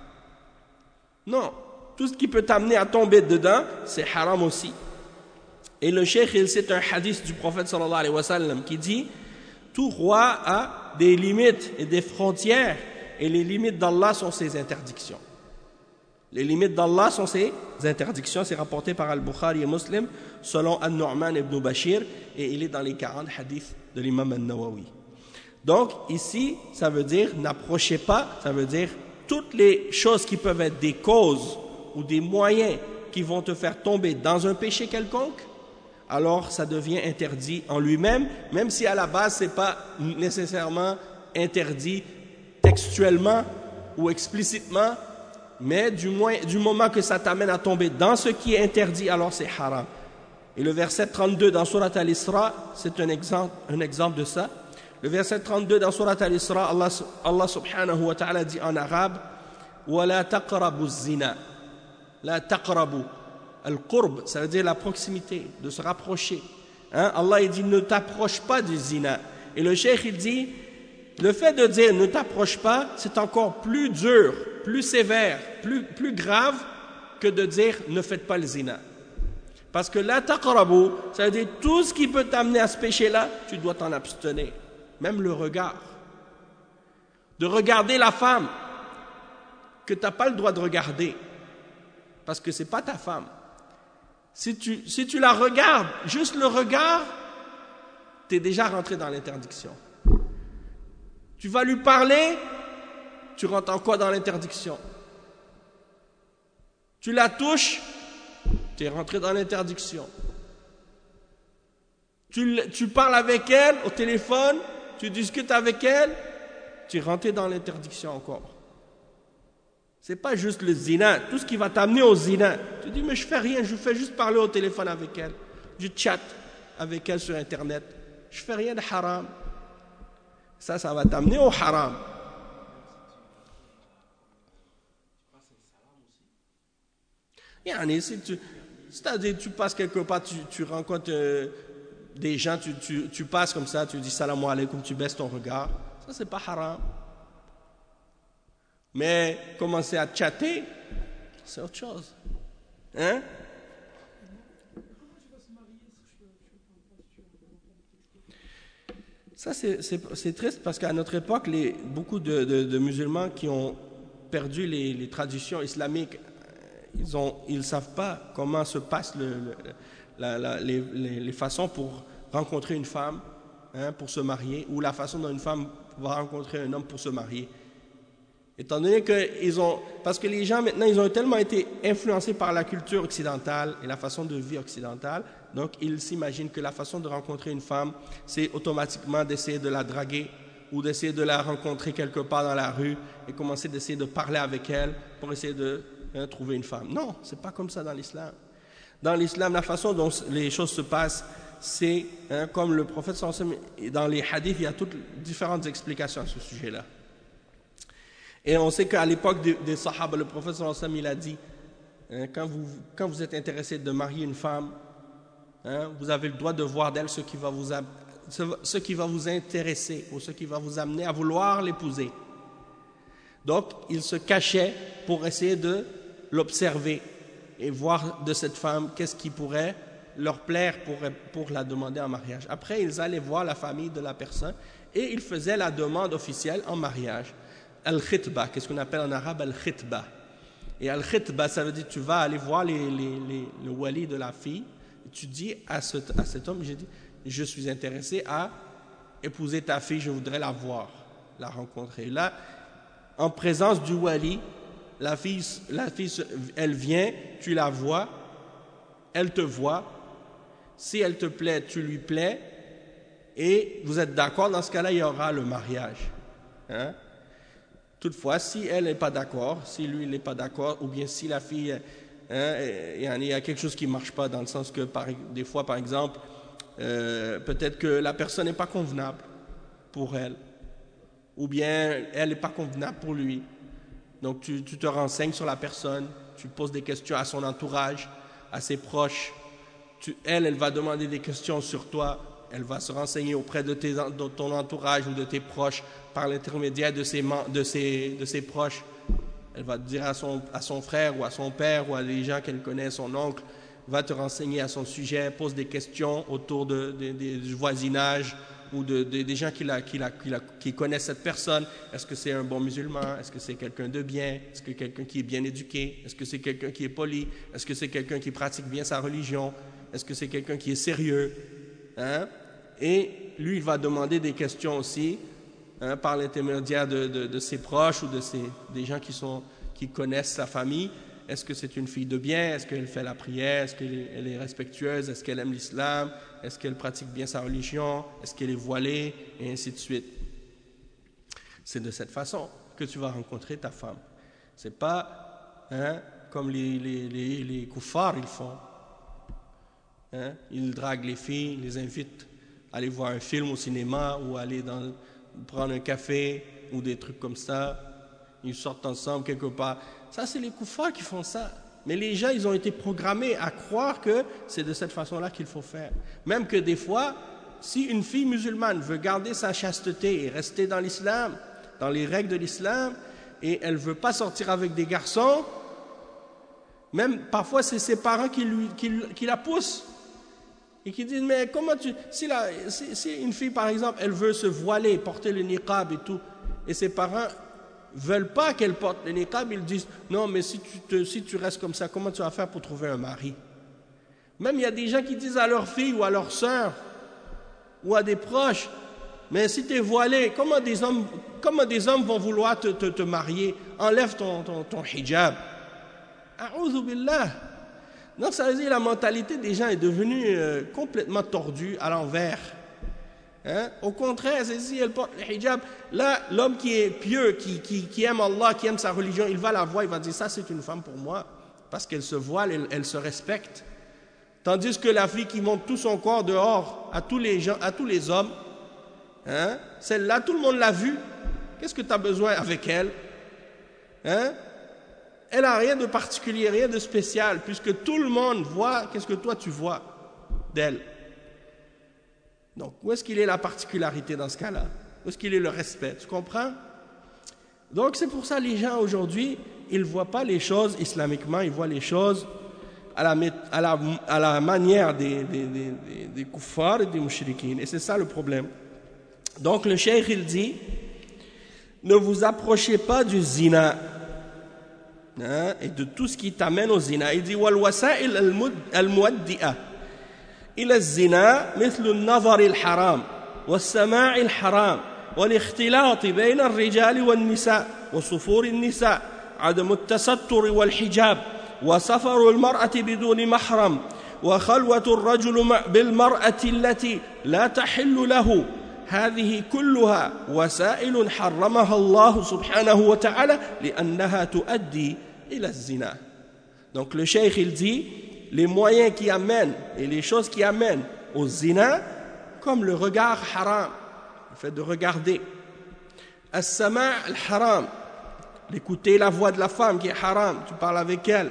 Non, tout ce qui peut t'amener à tomber dedans, c'est haram aussi. Et le cheikh, il cite un hadith du prophète sallallahu alayhi wa sallam qui dit tout roi a des limites et des frontières et les limites d'Allah sont ses interdictions. Les limites d'Allah sont ses interdictions, c'est rapporté par Al-Bukhari et Muslim selon An-Nu'man ibn Bashir et il est dans les quarante hadiths de l'imam An-Nawawi. Donc ici, ça veut dire n'approchez pas, ça veut dire toutes les choses qui peuvent être des causes ou des moyens qui vont te faire tomber dans un péché quelconque, alors ça devient interdit en lui-même, même si à la base c'est pas nécessairement interdit textuellement ou explicitement, mais du, moins, du moment que ça t'amène à tomber dans ce qui est interdit, alors c'est haram. Et le verset trente-deux dans Surat Al-Isra, c'est un exemple, un exemple de ça. Le verset trente-deux dans Surat Al-Isra, Allah, Allah subhanahu wa ta'ala dit en arabe وَلَا تَقْرَبُوا الزِّنَا. La taqrabu, al-qurb, ça veut dire la proximité, de se rapprocher. Hein? Allah il dit ne t'approche pas du zina. Et le cheikh il dit le fait de dire ne t'approche pas, c'est encore plus dur, plus sévère, plus, plus grave que de dire ne faites pas le zina. Parce que la taqrabu, ça veut dire tout ce qui peut t'amener à ce péché-là, tu dois t'en abstenir. Même le regard. De regarder la femme que tu n'as pas le droit de regarder. Parce que ce n'est pas ta femme. Si tu, si tu la regardes, juste le regard, tu es déjà rentré dans l'interdiction. Tu vas lui parler, tu rentres encore dans l'interdiction. Tu la touches, tu es rentré dans l'interdiction. Tu, tu parles avec elle au téléphone, tu discutes avec elle, tu es rentré dans l'interdiction encore. C'est pas juste le zina, tout ce qui va t'amener au zina. Tu dis, mais je fais rien, je fais juste parler au téléphone avec elle. Je chatte avec elle sur Internet. Je fais rien de haram. Ça, ça va t'amener au haram. Yani, si tu, c'est-à-dire, tu passes quelque part, tu, tu rencontres euh, des gens, tu, tu, tu passes comme ça, tu dis salam alaikum, tu baisses ton regard. Ça, c'est pas haram. Mais commencer à chatter, c'est autre chose. Hein? Ça, c'est, c'est, c'est triste parce qu'à notre époque, les, beaucoup de, de, de musulmans qui ont perdu les, les traditions islamiques, ils ne ils savent pas comment se passent le, le, la, la, les, les, les façons pour rencontrer une femme, hein, pour se marier, ou la façon dont une femme va rencontrer un homme pour se marier. Étant donné que ils ont, parce que les gens maintenant, ils ont tellement été influencés par la culture occidentale et la façon de vie occidentale, donc ils s'imaginent que la façon de rencontrer une femme, c'est automatiquement d'essayer de la draguer ou d'essayer de la rencontrer quelque part dans la rue et commencer d'essayer de parler avec elle pour essayer de hein, trouver une femme. Non, c'est pas comme ça dans l'islam. Dans l'islam, la façon dont les choses se passent, c'est hein, comme le prophète sallallahu alayhi wa sallam, dans les hadiths, il y a toutes différentes explications à ce sujet-là. Et on sait qu'à l'époque des, des Sahaba, le prophète sallallahu alayhi wa sallam, il a dit hein, quand, vous, quand vous êtes intéressé de marier une femme, hein, vous avez le droit de voir d'elle ce qui va vous, ce qui va vous intéresser ou ce qui va vous amener à vouloir l'épouser. Donc, il se cachait pour essayer de l'observer et voir de cette femme qu'est-ce qui pourrait leur plaire pour, pour la demander en mariage. Après, ils allaient voir la famille de la personne et ils faisaient la demande officielle en mariage. Al-khitba, qu'est-ce qu'on appelle en arabe al-khitba. Et al-khitba, ça veut dire tu vas aller voir les, les, les, le wali de la fille, et tu dis à, ce, à cet homme, j'ai dit, je suis intéressé à épouser ta fille, je voudrais la voir, la rencontrer. Là, en présence du wali, la fille, la fille, elle vient, tu la vois, elle te voit, si elle te plaît, tu lui plais, et vous êtes d'accord, dans ce cas-là, il y aura le mariage. Hein? Toutefois, si elle n'est pas d'accord, si lui n'est pas d'accord, ou bien si la fille, hein, il y a quelque chose qui ne marche pas, dans le sens que par, des fois, par exemple, euh, peut-être que la personne n'est pas convenable pour elle, ou bien elle n'est pas convenable pour lui. Donc tu, tu te renseignes sur la personne, tu poses des questions à son entourage, à ses proches. Tu, elle, elle va demander des questions sur toi. Elle va se renseigner auprès de, tes, de ton entourage ou de tes proches par l'intermédiaire de ses, de, ses, de ses proches. Elle va te dire à son, à son frère ou à son père ou à des gens qu'elle connaît, son oncle, va te renseigner à son sujet, pose des questions autour de, de, de, du voisinage ou de, de, des gens qui, la, qui, la, qui, la, qui connaissent cette personne. Est-ce que c'est un bon musulman? Est-ce que c'est quelqu'un de bien? Est-ce que c'est quelqu'un qui est bien éduqué? Est-ce que c'est quelqu'un qui est poli? Est-ce que c'est quelqu'un qui pratique bien sa religion? Est-ce que c'est quelqu'un qui est sérieux? Hein? Et lui, il va demander des questions aussi hein, par l'intermédiaire de, de, de ses proches ou de ses, des gens qui, sont, qui connaissent sa famille. Est-ce que c'est une fille de bien? Est-ce qu'elle fait la prière? Est-ce qu'elle est, elle est respectueuse? Est-ce qu'elle aime l'islam? Est-ce qu'elle pratique bien sa religion? Est-ce qu'elle est voilée? Et ainsi de suite. C'est de cette façon que tu vas rencontrer ta femme. C'est pas hein, comme les, les, les, les koufars, ils font. Hein? Ils draguent les filles, les invitent à aller voir un film au cinéma ou aller dans, prendre un café ou des trucs comme ça. Ils sortent ensemble quelque part. Ça, c'est les koufars qui font ça. Mais les gens, ils ont été programmés à croire que c'est de cette façon-là qu'il faut faire. Même que des fois, si une fille musulmane veut garder sa chasteté et rester dans l'islam, dans les règles de l'islam, et elle ne veut pas sortir avec des garçons, même parfois c'est ses parents qui, lui, qui, qui la poussent. Et qui disent, mais comment tu... Si, la, si, si une fille, par exemple, elle veut se voiler, porter le niqab et tout, et ses parents veulent pas qu'elle porte le niqab, ils disent, non, mais si tu, te, si tu restes comme ça, comment tu vas faire pour trouver un mari? Même il y a des gens qui disent à leur fille ou à leur sœur, ou à des proches, mais si tu es voilé, comment des hommes, comment des hommes vont vouloir te, te, te marier? Enlève ton, ton, ton hijab. A'udhu billah. Donc ça veut dire que la mentalité des gens est devenue euh, complètement tordue à l'envers. Hein? Au contraire, c'est si elle porte le hijab. Là, l'homme qui est pieux, qui, qui, qui aime Allah, qui aime sa religion, il va la voir, il va dire ça c'est une femme pour moi, parce qu'elle se voile, elle, elle se respecte. Tandis que la fille qui montre tout son corps dehors à tous les gens, à tous les hommes, hein? Celle-là, tout le monde l'a vue. Qu'est-ce que tu as besoin avec elle? Hein? Elle n'a rien de particulier, rien de spécial, puisque tout le monde voit qu'est-ce que toi tu vois d'elle. Donc, où est-ce qu'il est la particularité dans ce cas-là? Où est-ce qu'il est le respect? Tu comprends? Donc, c'est pour ça que les gens aujourd'hui, ils ne voient pas les choses islamiquement, ils voient les choses à la, à la, à la manière des, des, des, des, des kuffars et des mushrikines. Et c'est ça le problème. Donc, le cheikh, il dit, ne vous approchez pas du zina, hein, et de tout ce qui t'amène au zina. Il dit, wal wasa'il al-muaddi'a. إلى الزنا مثل النظر الحرام والسماع الحرام والاختلاط بين الرجال والنساء وصفور النساء عدم التستر والحجاب وسفر المرأة بدون محرم وخلوة الرجل بالمرأة التي لا تحل له هذه كلها وسائل حرمها الله سبحانه وتعالى لأنها تؤدي إلى الزنا. Donc le cheikh il dit les moyens qui amènent et les choses qui amènent au zina, comme le regard haram, le fait de regarder. As-sama' al-haram, d'écouter la voix de la femme qui est haram, tu parles avec elle.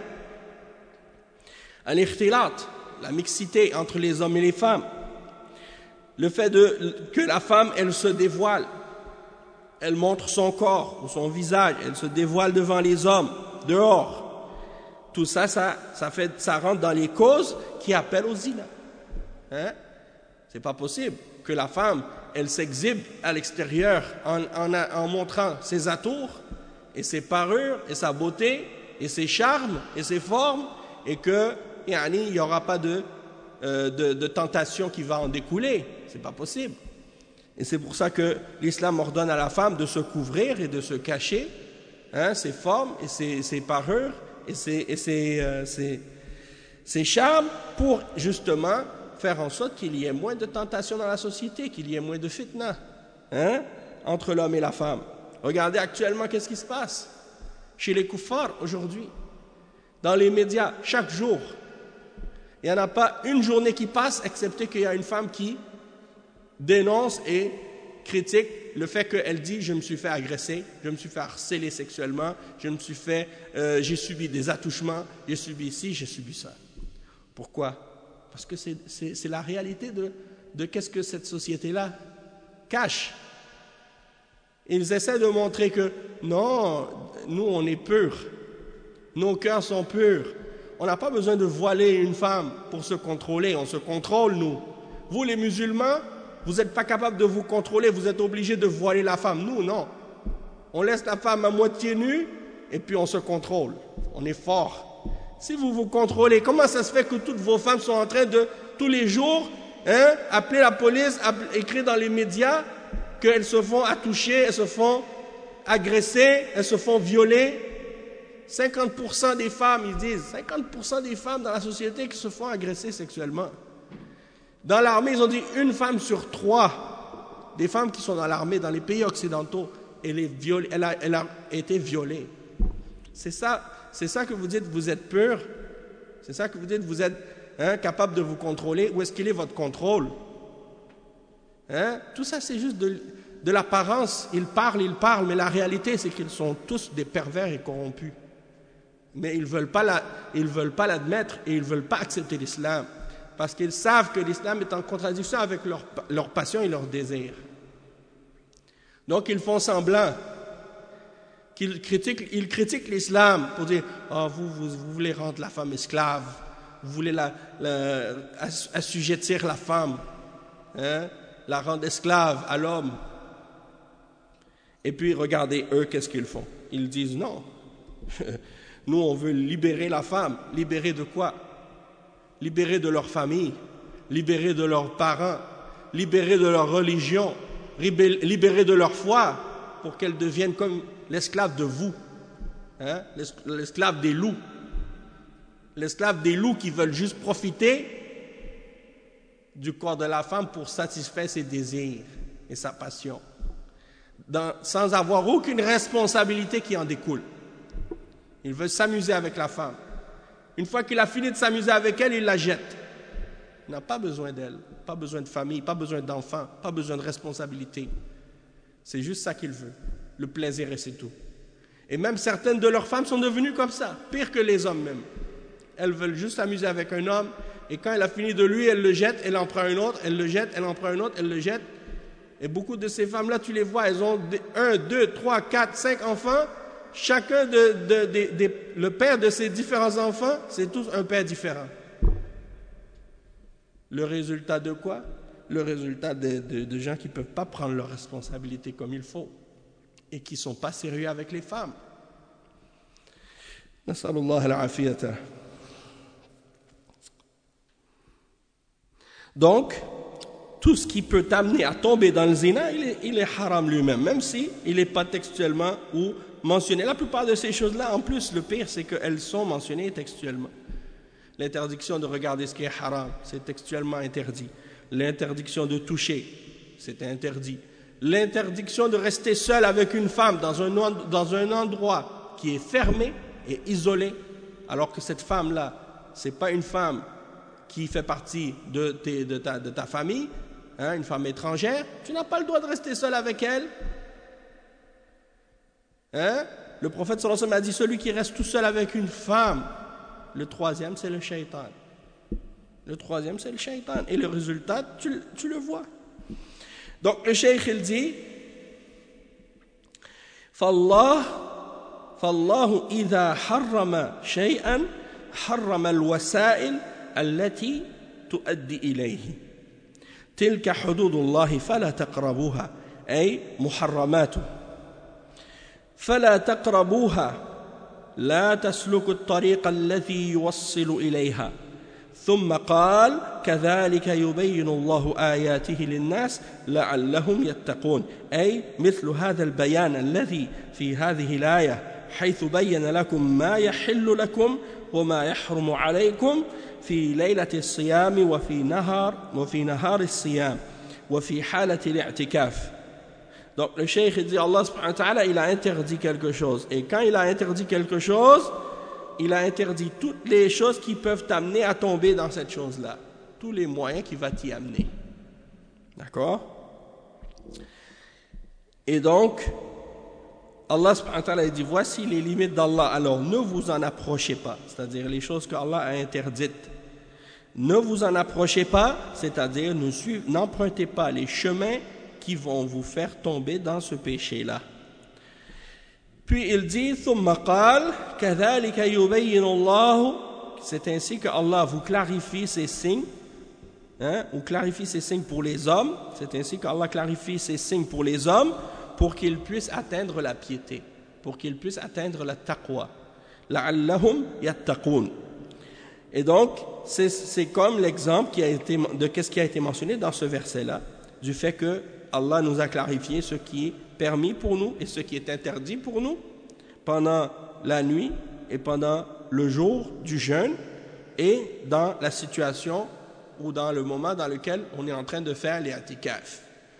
Al-ikhtilat, la mixité entre les hommes et les femmes. Le fait de, que la femme, elle se dévoile, elle montre son corps ou son visage, elle se dévoile devant les hommes, dehors. Tout ça, ça, ça, fait, ça rentre dans les causes qui appellent au zina. Hein? C'est pas possible que la femme, elle s'exhibe à l'extérieur en, en, en montrant ses atours et ses parures et sa beauté et ses charmes et ses formes et que yani, il n'y aura pas de, euh, de, de tentation qui va en découler. C'est pas possible. Et c'est pour ça que l'islam ordonne à la femme de se couvrir et de se cacher, hein, ses formes et ses, ses parures et ses, et ses, euh, ses, ses charmes pour justement faire en sorte qu'il y ait moins de tentation dans la société, qu'il y ait moins de fitna, hein, entre l'homme et la femme. Regardez actuellement qu'est-ce qui se passe chez les kuffars aujourd'hui, dans les médias, chaque jour. Il n'y en a pas une journée qui passe, excepté qu'il y a une femme qui dénonce et critique le fait qu'elle dit « je me suis fait agresser, je me suis fait harceler sexuellement, je me suis fait, euh, j'ai subi des attouchements, j'ai subi ci, j'ai subi ça ». Pourquoi? Parce que c'est, c'est, c'est la réalité de, de qu'est-ce que cette société-là cache. Ils essaient de montrer que non, nous on est purs, nos cœurs sont purs, on n'a pas besoin de voiler une femme pour se contrôler, on se contrôle nous. Vous les musulmans, vous n'êtes pas capable de vous contrôler, vous êtes obligés de voiler la femme. Nous, non. On laisse la femme à moitié nue et puis on se contrôle. On est fort. Si vous vous contrôlez, comment ça se fait que toutes vos femmes sont en train de, tous les jours, hein, appeler la police, appeler, écrire dans les médias qu'elles se font attoucher, elles se font agresser, elles se font violer? cinquante pour cent des femmes, ils disent, cinquante pour cent des femmes dans la société qui se font agresser sexuellement. Dans l'armée, ils ont dit une femme sur trois des femmes qui sont dans l'armée, dans les pays occidentaux, elle, est violée, elle, a, elle a été violée. C'est ça, c'est ça que vous dites, vous êtes pur. C'est ça que vous dites, vous êtes hein, capable de vous contrôler. Où est-ce qu'il est votre contrôle? Hein? Tout ça, c'est juste de, de l'apparence. Ils parlent, ils parlent, mais la réalité, c'est qu'ils sont tous des pervers et corrompus. Mais ils ne veulent pas la, ils veulent pas l'admettre et ils ne veulent pas accepter l'islam. Parce qu'ils savent que l'islam est en contradiction avec leur, leur passion et leur désir. Donc ils font semblant qu'ils critiquent, ils critiquent l'islam pour dire oh, vous, vous, vous voulez rendre la femme esclave, vous voulez la, la, assujettir la femme, hein, la rendre esclave à l'homme. Et puis regardez eux, qu'est-ce qu'ils font? Ils disent non, nous on veut libérer la femme. Libérer de quoi? Libérés de leur famille, libérés de leurs parents, libérés de leur religion, libérés de leur foi, pour qu'elles deviennent comme l'esclave de vous, hein? L'esclave des loups, l'esclave des loups qui veulent juste profiter du corps de la femme pour satisfaire ses désirs et sa passion, dans, sans avoir aucune responsabilité qui en découle. Il veut s'amuser avec la femme. Une fois qu'il a fini de s'amuser avec elle, il la jette. Il n'a pas besoin d'elle, pas besoin de famille, pas besoin d'enfants, pas besoin de responsabilité. C'est juste ça qu'il veut, le plaisir et c'est tout. Et même certaines de leurs femmes sont devenues comme ça, pire que les hommes même. Elles veulent juste s'amuser avec un homme et quand elle a fini de lui, elle le jette, elle en prend un autre, elle le jette, elle en prend un autre, elle le jette. Et beaucoup de ces femmes-là, tu les vois, elles ont un, deux, trois, quatre, cinq enfants. Chacun, de, de, de, de, le père de ces différents enfants, c'est tous un père différent. Le résultat de quoi? Le résultat de, de, de gens qui ne peuvent pas prendre leurs responsabilités comme il faut et qui ne sont pas sérieux avec les femmes. Nas'alullah al-afiyata. Donc, tout ce qui peut t'amener à tomber dans le zina, il est, il est haram lui-même, même si il n'est pas textuellement ou mentionné. La plupart de ces choses-là, en plus, le pire, c'est qu'elles sont mentionnées textuellement. L'interdiction de regarder ce qui est haram, c'est textuellement interdit. L'interdiction de toucher, c'est interdit. L'interdiction de rester seul avec une femme dans un, dans un endroit qui est fermé et isolé, alors que cette femme-là, ce n'est pas une femme qui fait partie de, tes, de, ta, de ta famille, hein, une femme étrangère, tu n'as pas le droit de rester seul avec elle. Hein? Le prophète sallallahu alayhi wa sallam a dit, celui qui reste tout seul avec une femme, le troisième c'est le shaitan. Le troisième c'est le shaitan. Et le résultat, tu, tu le vois. Donc le cheikh il dit, فالله فالله إذا حرم شيئا حرم الوسائل التي تؤدي إليه تلك حدود الله فلا تقربوها أي محرماته فلا تقربوها لا تسلكوا الطريق الذي يوصل إليها ثم قال كذلك يبين الله آياته للناس لعلهم يتقون أي مثل هذا البيان الذي في هذه الآية حيث بين لكم ما يحل لكم وما يحرم عليكم في ليلة الصيام وفي نهار وفي نهار الصيام وفي حالة الاعتكاف. Donc le cheikh dit Allah subhanahu wa ta'ala il a interdit quelque chose et quand il a interdit quelque chose il a interdit toutes les choses qui peuvent t'amener à tomber dans cette chose-là, tous les moyens qui vont t'y amener. D'accord? Et donc Allah subhanahu wa ta'ala dit voici les limites d'Allah, alors ne vous en approchez pas, c'est-à-dire les choses qu'Allah a interdites. Ne vous en approchez pas, c'est-à-dire ne suivez, n'empruntez pas les chemins qui vont vous faire tomber dans ce péché-là. Puis il dit ثم قال كذلك يبين الله, c'est ainsi que Allah vous clarifie ses signes, hein, ou clarifie ses signes pour les hommes, c'est ainsi qu'Allah clarifie ses signes pour les hommes pour qu'ils puissent atteindre la piété, pour qu'ils puissent atteindre la taqwa. لعلهم يتقون. Et donc c'est, c'est comme l'exemple qui a été, de qu'est-ce qui a été mentionné dans ce verset-là, du fait que Allah nous a clarifié ce qui est permis pour nous et ce qui est interdit pour nous pendant la nuit et pendant le jour du jeûne et dans la situation ou dans le moment dans lequel on est en train de faire les i'tikaf.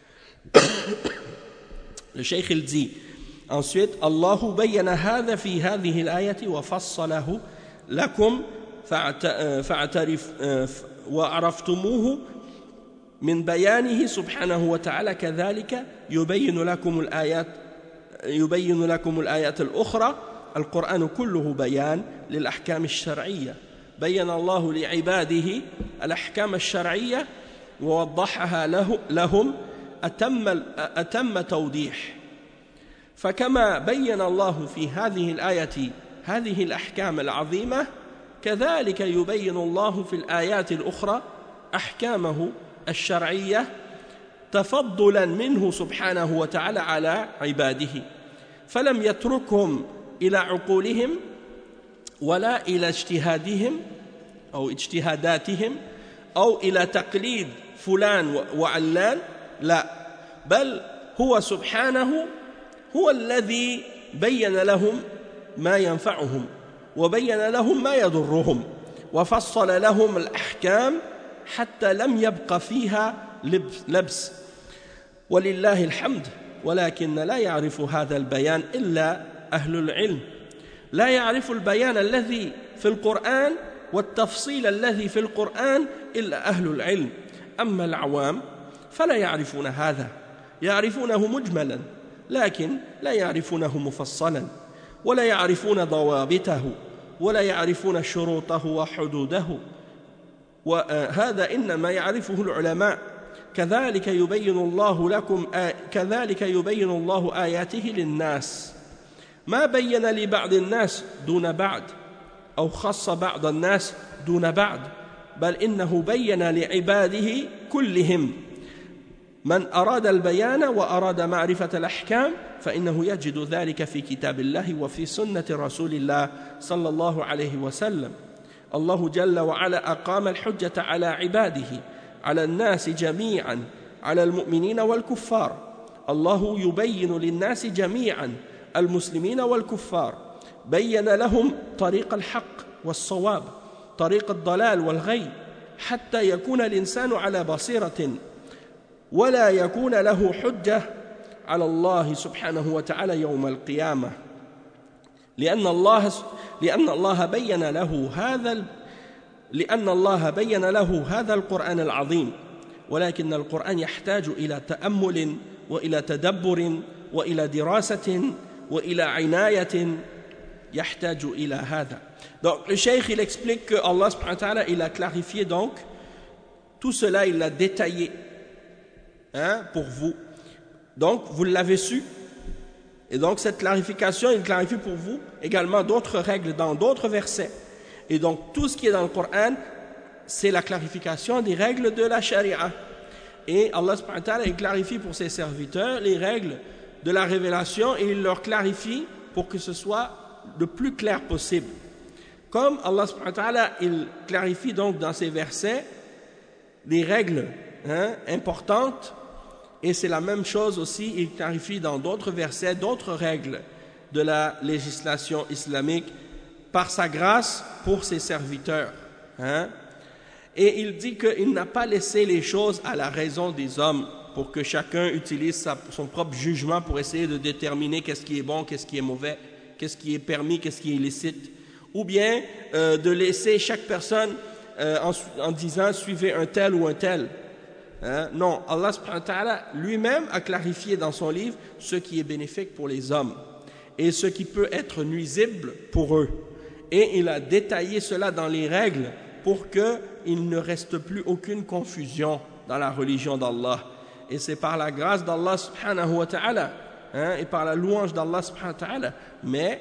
Le cheikh il dit ensuite Allahu bayyana hadha fi hadhihi al-ayati wa fassalahu lakum fa'tarif wa araftumuhu من بيانه سبحانه وتعالى كذلك يبين لكم الآيات يبين لكم الآيات الأخرى. القرآن كله بيان للأحكام الشرعية. بين الله لعباده الأحكام الشرعية ووضحها له لهم أتم أتم توضيح. فكما بين الله في هذه الآية هذه الأحكام العظيمة كذلك يبين الله في الآيات الأخرى أحكامه الشرعية تفضلا منه سبحانه وتعالى على عباده فلم يتركهم إلى عقولهم ولا إلى اجتهادهم أو اجتهاداتهم أو إلى تقليد فلان وعلان لا بل هو سبحانه هو الذي بين لهم ما ينفعهم وبين لهم ما يضرهم وفصل لهم الأحكام حتى لم يبق فيها لبس ولله الحمد ولكن لا يعرف هذا البيان إلا أهل العلم لا يعرف البيان الذي في القرآن والتفصيل الذي في القرآن إلا أهل العلم أما العوام فلا يعرفون هذا يعرفونه مجملا لكن لا يعرفونه مفصلا ولا يعرفون ضوابطه ولا يعرفون شروطه وحدوده وهذا إنما يعرفه العلماء كذلك يبين الله لكم آ... كذلك يبين الله آياته للناس ما بين لبعض الناس دون بعض أو خص بعض الناس دون بعض بل إنه بين لعباده كلهم من أراد البيان وأراد معرفة الأحكام فإنه يجد ذلك في كتاب الله وفي سنة رسول الله صلى الله عليه وسلم الله جل وعلا أقام الحجة على عباده على الناس جميعا على المؤمنين والكفار الله يبين للناس جميعا المسلمين والكفار بين لهم طريق الحق والصواب طريق الضلال والغي حتى يكون الإنسان على بصيرة ولا يكون له حجة على الله سبحانه وتعالى يوم القيامة لأن الله لأن الله بين له هذا لأن الله بين له هذا القرآن العظيم ولكن القرآن يحتاج إلى تأمل وإلى تدبر وإلى دراسة وإلى عناية يحتاج إلى هذا. Donc le cheikh il explique que Allah subhanahu wa ta'ala il a clarifié donc tout cela il l'a détaillé hein, pour vous. Donc vous l'avez su et donc cette clarification il clarifie pour vous également d'autres règles dans d'autres versets. Et donc tout ce qui est dans le Coran c'est la clarification des règles de la charia. Et Allah subhanahu wa ta'ala il clarifie pour ses serviteurs les règles de la révélation et il leur clarifie pour que ce soit le plus clair possible. Comme Allah subhanahu wa ta'ala il clarifie donc dans ces versets des règles hein, importantes et c'est la même chose aussi, il clarifie dans d'autres versets d'autres règles de la législation islamique par sa grâce pour ses serviteurs. Hein. Et il dit qu'il n'a pas laissé les choses à la raison des hommes pour que chacun utilise sa, son propre jugement pour essayer de déterminer qu'est-ce qui est bon, qu'est-ce qui est mauvais, qu'est-ce qui est permis, qu'est-ce qui est illicite. Ou bien euh, de laisser chaque personne euh, en, en disant suivez un tel ou un tel. Hein? Non, Allah subhanahu wa ta'ala lui-même a clarifié dans son livre ce qui est bénéfique pour les hommes et ce qui peut être nuisible pour eux. Et il a détaillé cela dans les règles pour qu'il ne reste plus aucune confusion dans la religion d'Allah. Et c'est par la grâce d'Allah subhanahu wa ta'ala hein, et par la louange d'Allah subhanahu wa ta'ala. Mais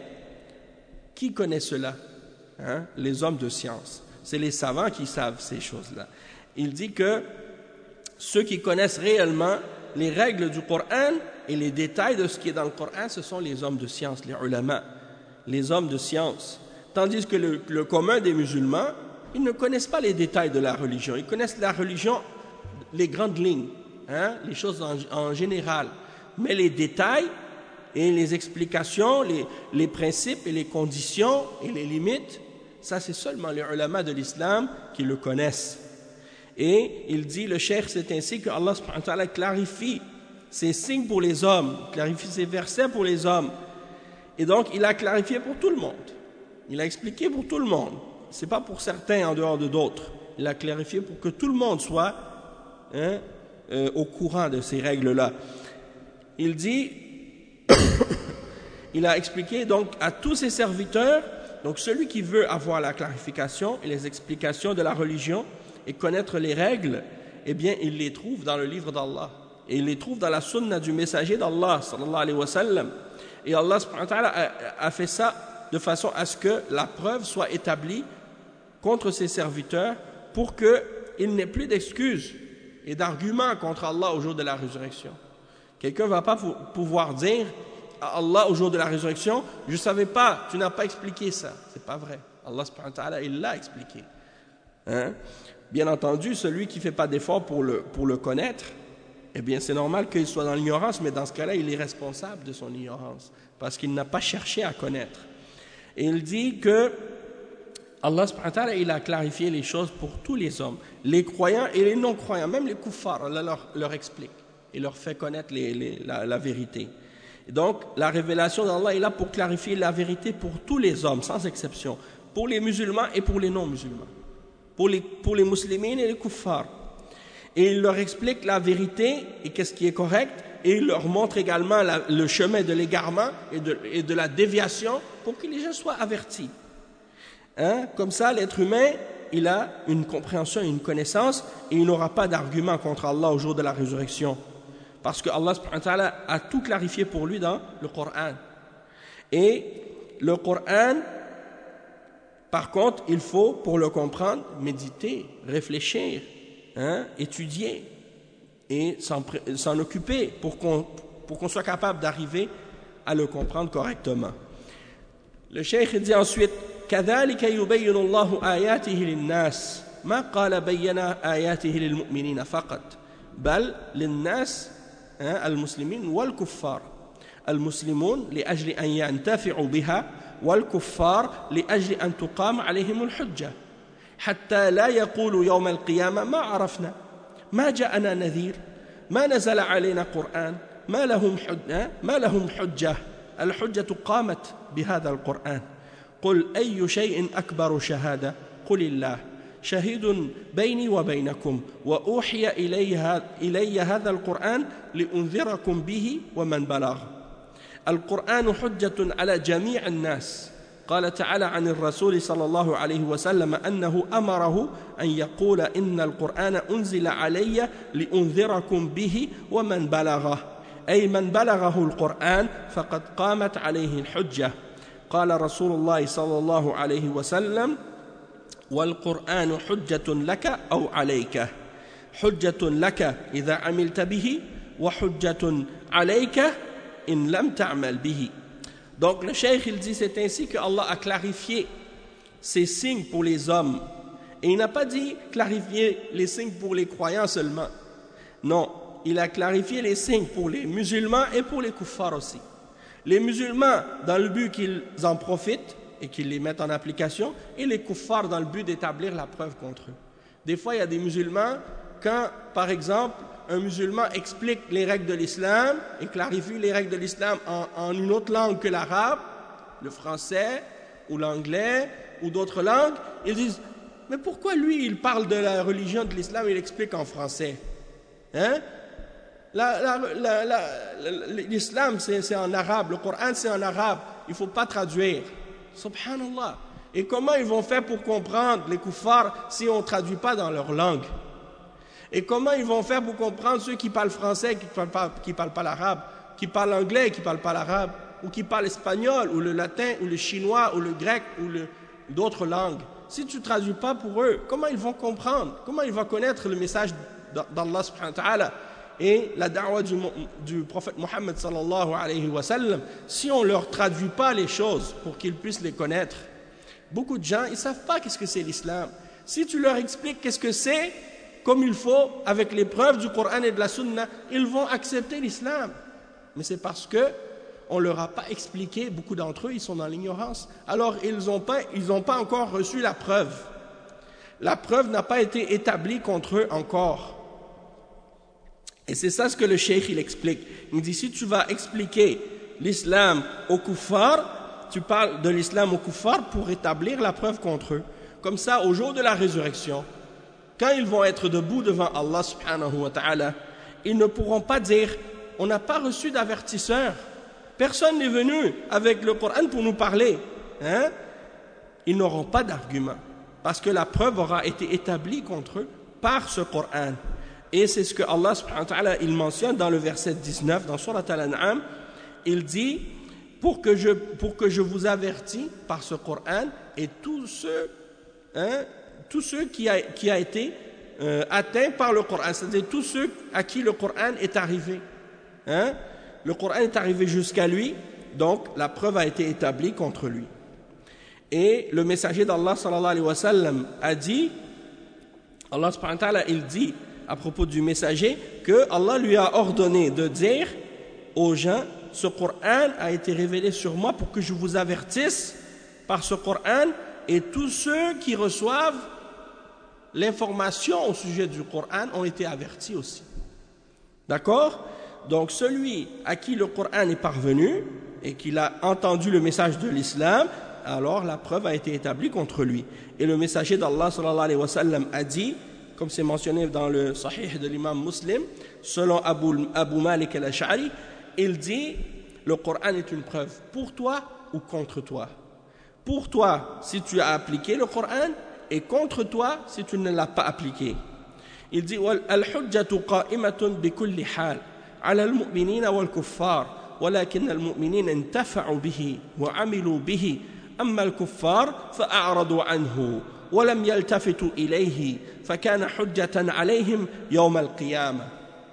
qui connaît cela hein? Les hommes de science. C'est les savants qui savent ces choses-là. Il dit que ceux qui connaissent réellement les règles du Coran et les détails de ce qui est dans le Coran, ce sont les hommes de science, les ulama, les hommes de science. Tandis que le, le commun des musulmans, ils ne connaissent pas les détails de la religion. Ils connaissent la religion, les grandes lignes, hein, les choses en, en général. Mais les détails et les explications, les, les principes et les conditions et les limites, ça c'est seulement les ulama de l'islam qui le connaissent. Et il dit, le cheikh, c'est ainsi que Allah subhanahu wa ta'ala clarifie ses signes pour les hommes, clarifie ses versets pour les hommes. Et donc, il a clarifié pour tout le monde. Il a expliqué pour tout le monde. Ce n'est pas pour certains en dehors de d'autres. Il a clarifié pour que tout le monde soit hein, euh, au courant de ces règles-là. Il dit, il a expliqué donc à tous ses serviteurs, donc celui qui veut avoir la clarification et les explications de la religion et connaître les règles, eh bien il les trouve dans le livre d'Allah. Et il les trouve dans la sunna du messager d'Allah, sallallahu alayhi wa sallam. Et Allah subhanahu wa ta'ala a, a fait ça de façon à ce que la preuve soit établie contre ses serviteurs pour qu'il n'ait plus d'excuses et d'arguments contre Allah au jour de la résurrection. Quelqu'un ne va pas pouvoir dire à Allah au jour de la résurrection, je ne savais pas, tu n'as pas expliqué ça. Ce n'est pas vrai. Allah subhanahu wa ta'ala, il l'a expliqué. Hein? Bien entendu, celui qui ne fait pas d'effort pour le, pour le connaître, eh bien c'est normal qu'il soit dans l'ignorance, mais dans ce cas-là, il est responsable de son ignorance, parce qu'il n'a pas cherché à connaître. Et il dit que Allah subhanahu wa ta'ala, il a clarifié les choses pour tous les hommes, les croyants et les non-croyants, même les kuffars, Allah leur, leur explique et leur fait connaître les, les, la, la vérité. Et donc, la révélation d'Allah est là pour clarifier la vérité pour tous les hommes, sans exception, pour les musulmans et pour les non-musulmans, pour les, pour les musulmans et les kuffars. Et il leur explique la vérité et qu'est-ce qui est correct, et il leur montre également la, le chemin de l'égarement et de, et de la déviation pour que les gens soient avertis. Hein? Comme ça, l'être humain, il a une compréhension, une connaissance, et il n'aura pas d'argument contre Allah au jour de la résurrection. Parce que Allah subhanahu wa ta'ala a tout clarifié pour lui dans le Coran. Et le Coran, par contre, il faut, pour le comprendre, méditer, réfléchir, hein, étudier et s'en, s'en occuper pour qu'on, pour qu'on soit capable d'arriver à le comprendre correctement. Le cheikh dit ensuite كذلك يبين الله آياته للناس ما قال بين آياته للمؤمنين فقط بل للناس المسلمين والكفار المسلمون لأجل أن ينتفعوا بها والكفار لأجل أن تقام عليهم الحجة حتى لا يقولوا يوم القيامة ما عرفنا ما جاءنا نذير ما نزل علينا قرآن ما لهم حجة ما لهم حجة الحجة قامت بهذا القرآن قل أي شيء أكبر شهادة قل الله شهيد بيني وبينكم وأوحي إلي, إلي هذا القرآن لأنذركم به ومن بلغ القرآن حجة على جميع الناس قال تعالى عن الرسول صلى الله عليه وسلم أنه أمره أن يقول إن القرآن أنزل علي لأنذركم به ومن بلغه أي من بلغه القرآن فقد قامت عليه الحجة قال رسول الله صلى الله عليه وسلم والقرآن حجة لك أو عليك حجة لك إذا عملت به وحجة عليك إن لم تعمل به. Donc le cheikh il dit c'est ainsi que Allah a clarifié ces signes pour les hommes et il n'a pas dit clarifier les signes pour les croyants seulement. Non, il a clarifié les signes pour les musulmans et pour les kuffars aussi. Les musulmans dans le but qu'ils en profitent et qu'ils les mettent en application, et les kuffars dans le but d'établir la preuve contre eux. Des fois, il y a des musulmans, quand, par exemple, un musulman explique les règles de l'islam et clarifie les règles de l'islam en, en une autre langue que l'arabe, le français ou l'anglais ou d'autres langues, ils disent « Mais pourquoi lui, il parle de la religion de l'islam et il explique en français hein? la, la, la, la, L'islam, c'est, c'est en arabe, le Coran, c'est en arabe, il ne faut pas traduire. » Subhanallah. Et comment ils vont faire pour comprendre les kuffars si on ne traduit pas dans leur langue? Et comment ils vont faire pour comprendre ceux qui parlent français, qui ne parlent pas, qui parlent pas l'arabe, qui parlent anglais, qui ne parlent pas l'arabe, ou qui parlent espagnol, ou le latin, ou le chinois, ou le grec, ou le, d'autres langues? Si tu ne traduis pas pour eux, comment ils vont comprendre? Comment ils vont connaître le message d'Allah subhanahu wa ta'ala et la da'wa du, du prophète Mohammed sallallahu alayhi wa sallam si on ne leur traduit pas les choses pour qu'ils puissent les connaître? Beaucoup de gens, ils ne savent pas qu'est-ce que c'est l'islam. Si tu leur expliques qu'est-ce que c'est comme il faut, avec les preuves du Coran et de la Sunna, ils vont accepter l'islam. Mais c'est parce qu'on ne leur a pas expliqué, beaucoup d'entre eux, ils sont dans l'ignorance. Alors, ils n'ont pas, ils n'ont pas encore reçu la preuve. La preuve n'a pas été établie contre eux encore. Et c'est ça ce que le cheikh il explique. Il dit, si tu vas expliquer l'islam aux kuffars, tu parles de l'islam aux kuffars pour établir la preuve contre eux. Comme ça, au jour de la résurrection, quand ils vont être debout devant Allah subhanahu wa ta'ala, ils ne pourront pas dire « On n'a pas reçu d'avertisseur. Personne n'est venu avec le Coran pour nous parler. Hein? » Ils n'auront pas d'argument parce que la preuve aura été établie contre eux par ce Coran. Et c'est ce que Allah subhanahu wa ta'ala il mentionne dans le verset dix-neuf, dans Surat Al-An'am. Il dit « Pour que je, pour que je vous avertis par ce Coran et tous ceux... Hein, tous ceux qui a, qui a été euh, atteints par le Coran, c'est-à-dire tous ceux à qui le Coran est arrivé. Hein? Le Coran est arrivé jusqu'à lui, donc la preuve a été établie contre lui. Et le messager d'Allah sallallahu alayhi wa sallam a dit, Allah subhanahu wa ta'ala, il dit à propos du messager que Allah lui a ordonné de dire aux gens, ce Coran a été révélé sur moi pour que je vous avertisse par ce Coran et tous ceux qui reçoivent l'information au sujet du Coran ont été avertis aussi. D'accord? Donc celui à qui le Coran est parvenu et qu'il a entendu le message de l'islam, alors la preuve a été établie contre lui. Et le messager d'Allah sallallahu alayhi wa sallam a dit, comme c'est mentionné dans le Sahih de l'imam Muslim, selon Abu, Abu Malik al-Ash'ari, il dit, le Coran est une preuve pour toi ou contre toi. Pour toi, si tu as appliqué le Coran, et contre toi, si tu ne l'as pas appliqué. Il dit, al-hujjatu qa'imatun bi kulli hal, ala al-mu'minina wal-kuffar, walakin al-mu'minina intafa'u bihi, wa amilu bihi, amma al-kuffar, fa'a'radu anhu, wa lam yaltafitu ilayhi, fa kana hujjatan alayhim yawm al-qiyamah.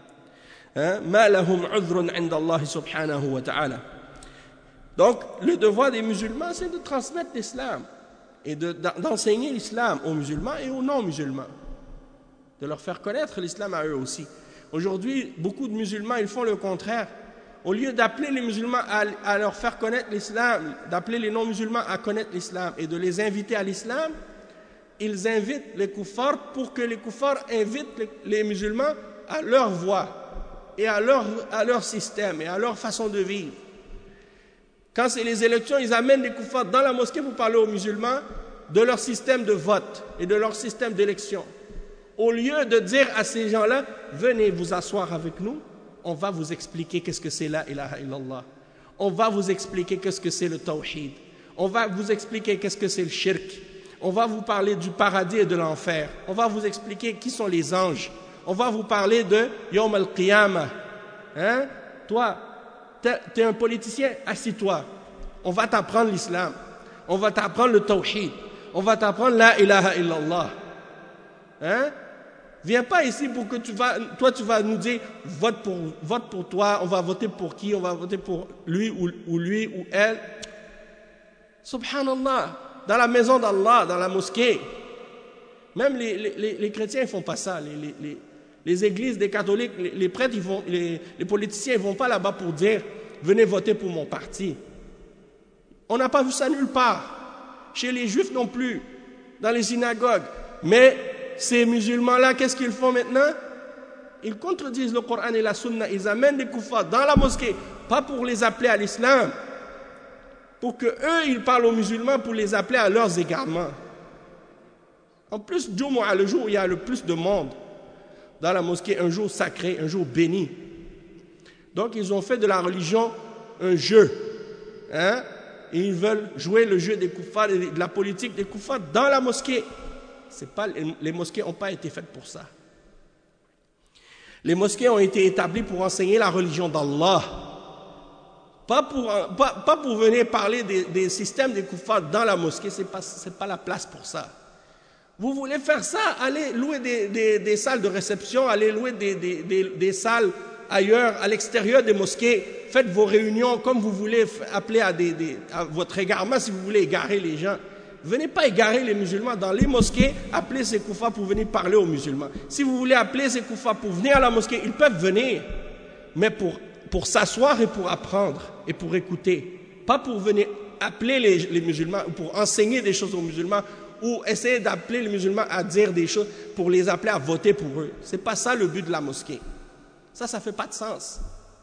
Ma lahum 'udhrun 'inda Allah subhanahu wa ta'ala. Donc, le devoir des musulmans, c'est de transmettre l'islam et de, d'enseigner l'islam aux musulmans et aux non-musulmans, de leur faire connaître l'islam à eux aussi. Aujourd'hui, beaucoup de musulmans, ils font le contraire. Au lieu d'appeler les musulmans à, à leur faire connaître l'islam, d'appeler les non-musulmans à connaître l'islam et de les inviter à l'islam, ils invitent les kuffars pour que les kuffars invitent les, les musulmans à leur voie et à leur, à leur système et à leur façon de vivre. Quand c'est les élections, ils amènent les kuffars dans la mosquée pour parler aux musulmans de leur système de vote et de leur système d'élection. Au lieu de dire à ces gens-là, venez vous asseoir avec nous, on va vous expliquer qu'est-ce que c'est la ilaha illallah. On va vous expliquer qu'est-ce que c'est le tawhid. On va vous expliquer qu'est-ce que c'est le shirk. On va vous parler du paradis et de l'enfer. On va vous expliquer qui sont les anges. On va vous parler de Yawm al-Qiyamah. Hein? Toi, tu es un politicien, assis-toi. On va t'apprendre l'islam. On va t'apprendre le tawhid. On va t'apprendre la ilaha illallah. Hein? Viens pas ici pour que tu vas, toi tu vas nous dire vote pour, vote pour toi, on va voter pour qui, on va voter pour lui ou, ou lui ou elle. Subhanallah, dans la maison d'Allah, dans la mosquée. Même les, les, les chrétiens ne font pas ça. Les, les, les, les églises des catholiques, les, les prêtres, ils vont, les, les politiciens ne vont pas là-bas pour dire venez voter pour mon parti. On n'a pas vu ça nulle part. Chez les juifs non plus, dans les synagogues. Mais ces musulmans-là, qu'est-ce qu'ils font maintenant? Ils contredisent le Coran et la Sunna. Ils amènent des kuffars dans la mosquée, pas pour les appeler à l'islam, pour que eux ils parlent aux musulmans pour les appeler à leurs égarements. En plus, Jumu'ah, le jour où il y a le plus de monde dans la mosquée, un jour sacré, un jour béni. Donc ils ont fait de la religion un jeu. Hein? Et ils veulent jouer le jeu des kuffars et de la politique des kuffars dans la mosquée. C'est pas, les mosquées n'ont pas été faites pour ça. Les mosquées ont été établies pour enseigner la religion d'Allah. Pas pour, pas, pas pour venir parler des, des systèmes des kuffars dans la mosquée, ce n'est pas, c'est pas la place pour ça. Vous voulez faire ça, allez louer des, des, des salles de réception, allez louer des, des, des, des salles ailleurs, à l'extérieur des mosquées. Faites vos réunions comme vous voulez, appeler à, des, des, à votre égarement si vous voulez égarer les gens. Venez pas égarer les musulmans dans les mosquées, appelez ces koufars pour venir parler aux musulmans. Si vous voulez appeler ces koufars pour venir à la mosquée, ils peuvent venir, mais pour, pour s'asseoir et pour apprendre et pour écouter. Pas pour venir appeler les, les musulmans ou pour enseigner des choses aux musulmans ou essayer d'appeler les musulmans à dire des choses pour les appeler à voter pour eux. Ce n'est pas ça le but de la mosquée. Ça, ça ne fait pas de sens.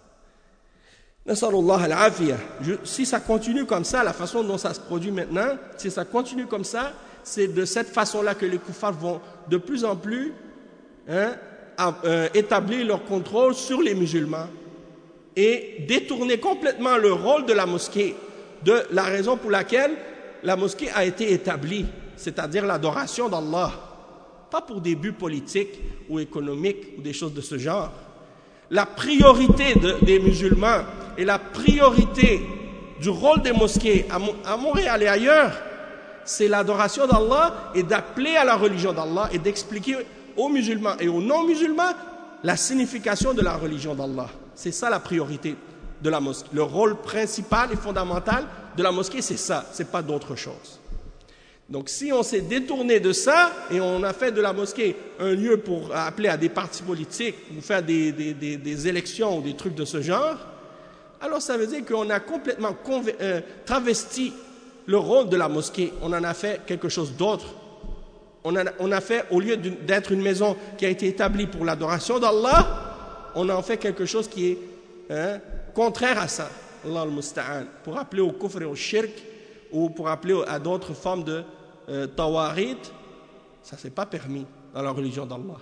Si ça continue comme ça, la façon dont ça se produit maintenant, si ça continue comme ça, c'est de cette façon-là que les koufars vont de plus en plus hein, à, euh, établir leur contrôle sur les musulmans et détourner complètement le rôle de la mosquée de la raison pour laquelle la mosquée a été établie, c'est-à-dire l'adoration d'Allah, pas pour des buts politiques ou économiques ou des choses de ce genre. La priorité de, des musulmans et la priorité du rôle des mosquées à, à Montréal et ailleurs, c'est l'adoration d'Allah et d'appeler à la religion d'Allah et d'expliquer aux musulmans et aux non-musulmans la signification de la religion d'Allah. C'est ça la priorité de la mosquée. Le rôle principal et fondamental de la mosquée, c'est ça, c'est pas d'autre chose. Donc si on s'est détourné de ça et on a fait de la mosquée un lieu pour appeler à des partis politiques ou faire des, des, des, des élections ou des trucs de ce genre, alors ça veut dire qu'on a complètement euh, travesti le rôle de la mosquée, on en a fait quelque chose d'autre. On a, on a fait, au lieu d'être une maison qui a été établie pour l'adoration d'Allah, on en fait quelque chose qui est hein, contraire à ça. Allah al-Musta'an. Pour appeler au kufr et au shirk, ou pour appeler à d'autres formes de euh, tawarit, ça c'est pas permis dans la religion d'Allah.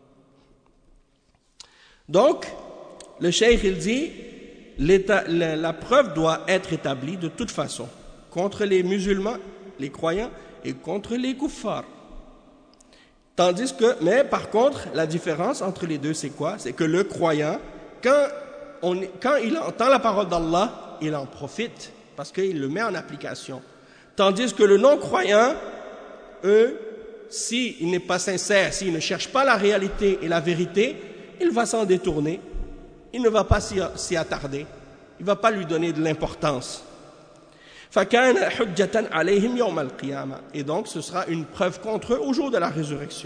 Donc, le cheikh il dit, la, la preuve doit être établie de toute façon, contre les musulmans, les croyants, et contre les kuffars. Tandis que, mais par contre, la différence entre les deux, c'est quoi? C'est que le croyant, quand, on, quand il entend la parole d'Allah, il en profite, parce qu'il le met en application. Tandis que le non-croyant, eux, s'il n'est pas sincère, s'il ne cherche pas la réalité et la vérité, il va s'en détourner. Il ne va pas s'y, s'y attarder. Il ne va pas lui donner de l'importance. فَكَانَ حُجَّةً عَلَيْهِمْ يَوْمَ الْقِيَامَةِ. Et donc, ce sera une preuve contre eux au jour de la résurrection.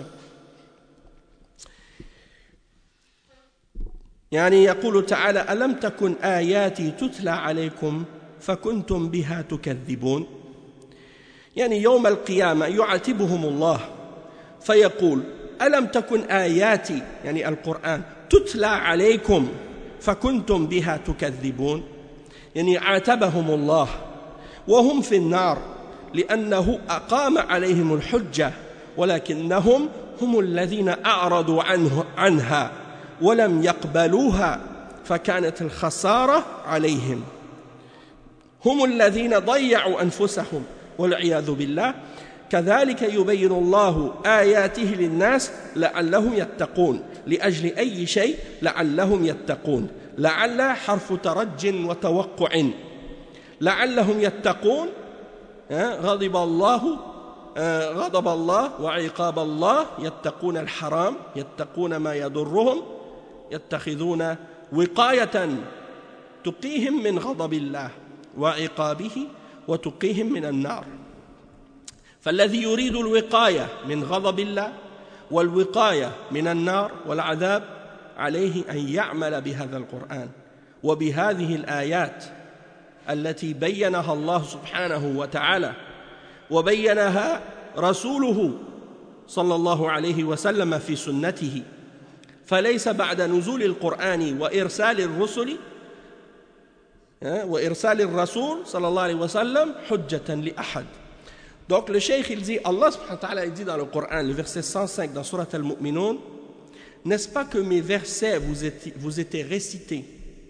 يعني يقول تعالى ألم تكن آياتي تتلى عليكم فكنتم بها تكذبون. يعني يوم القيامة يعاتبهم الله فيقول ألم تكن آياتي يعني القرآن تتلى عليكم فكنتم بها تكذبون. يعني عاتبهم الله وهم في النار لأنه أقام عليهم الحجة ولكنهم هم الذين أعرضوا عنه عنها ولم يقبلوها فكانت الخسارة عليهم. هم الذين ضيعوا أنفسهم والعياذ بالله. كذلك يبين الله آياته للناس لعلهم يتقون. لأجل أي شيء لعلهم يتقون. لعل حرف ترج وتوقع. لعلهم يتقون غضب الله غضب الله وعقاب الله. يتقون الحرام يتقون ما يضرهم يتخذون وقاية تقيهم من غضب الله وعقابه وتقيهم من النار. فالذي يريد الوقاية من غضب الله والوقاية من النار والعذاب عليه أن يعمل بهذا القرآن وبهذه الآيات التي بينها الله سبحانه وتعالى وبينها رسوله صلى الله عليه وسلم في سنته. فليس بعد نزول القرآن وإرسال الرسل وإرسال الرسول صلى الله عليه وسلم حجة لأحد. Donc le cheikh il dit, Allah subhanahu wa ta'ala il dit dans le Coran, le verset cent cinq dans Surat Al-Mu'minun, n'est-ce pas que mes versets vous étaient, vous étaient récités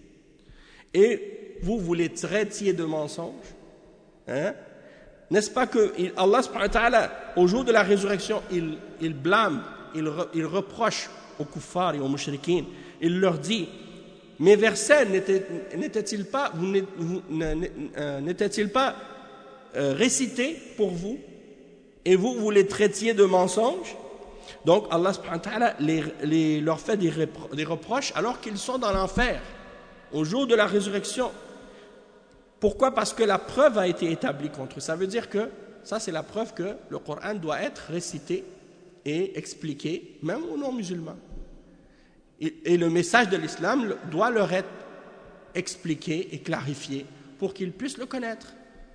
et vous, vous les traitiez de mensonges hein? N'est-ce pas que il, Allah subhanahu wa ta'ala, au jour de la résurrection, il, il blâme, il, re, il reproche aux kuffars et aux mushrikines, il leur dit, mes versets n'étaient, n'étaient-ils pas, vous, vous, n'étaient-ils pas euh, récités pour vous et vous, vous les traitiez de mensonges? Donc Allah subhanahu wa ta'ala les, les, leur fait des, repro- des reproches alors qu'ils sont dans l'enfer au jour de la résurrection. Pourquoi? Parce que la preuve a été établie contre eux. Ça veut dire que ça c'est la preuve que le Coran doit être récité et expliqué même aux non-musulmans. Et, et le message de l'islam doit leur être expliqué et clarifié pour qu'ils puissent le connaître.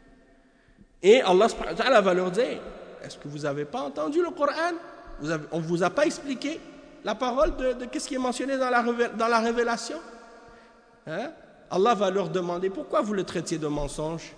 Et Allah subhanahu wa ta'ala va leur dire, est-ce que vous n'avez pas entendu le Coran? Vous avez, on ne vous a pas expliqué la parole de, de qu'est-ce qui est mentionné dans la, dans la révélation hein? Allah va leur demander pourquoi vous le traitiez de mensonge.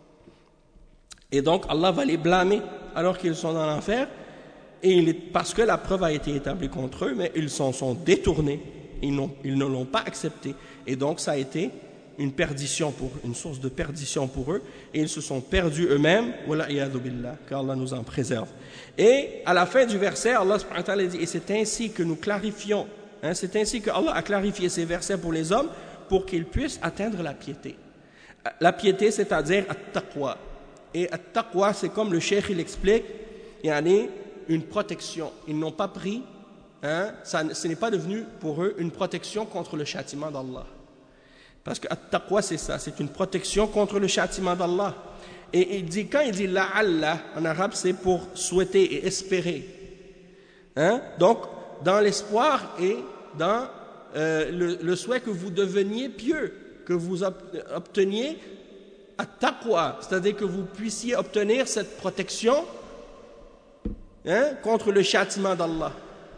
Et donc Allah va les blâmer alors qu'ils sont dans l'enfer, et il est, parce que la preuve a été établie contre eux, mais ils s'en sont détournés, ils, n'ont, ils ne l'ont pas accepté, et donc ça a été une perdition pour une source de perdition pour eux, et ils se sont perdus eux-mêmes, wala'iyadhu billah, qu'Allah nous en préserve. Et à la fin du verset, Allah subhanahu wa ta'ala dit, et c'est ainsi que nous clarifions, hein, c'est ainsi que Allah a clarifié ces versets pour les hommes, pour qu'ils puissent atteindre la piété. La piété, c'est-à-dire at-taqwa. Et at-taqwa, c'est comme le cheikh il explique, il y a une protection. Ils n'ont pas pris, hein, ça, ce n'est pas devenu pour eux une protection contre le châtiment d'Allah. Parce que at-taqwa, c'est ça, c'est une protection contre le châtiment d'Allah. Et il dit, quand il dit la'alla, en arabe, c'est pour souhaiter et espérer. Hein? Donc, dans l'espoir et dans euh, le, le souhait que vous deveniez pieux, que vous obteniez at-taqwa, c'est-à-dire que vous puissiez obtenir cette protection hein, contre le châtiment d'Allah,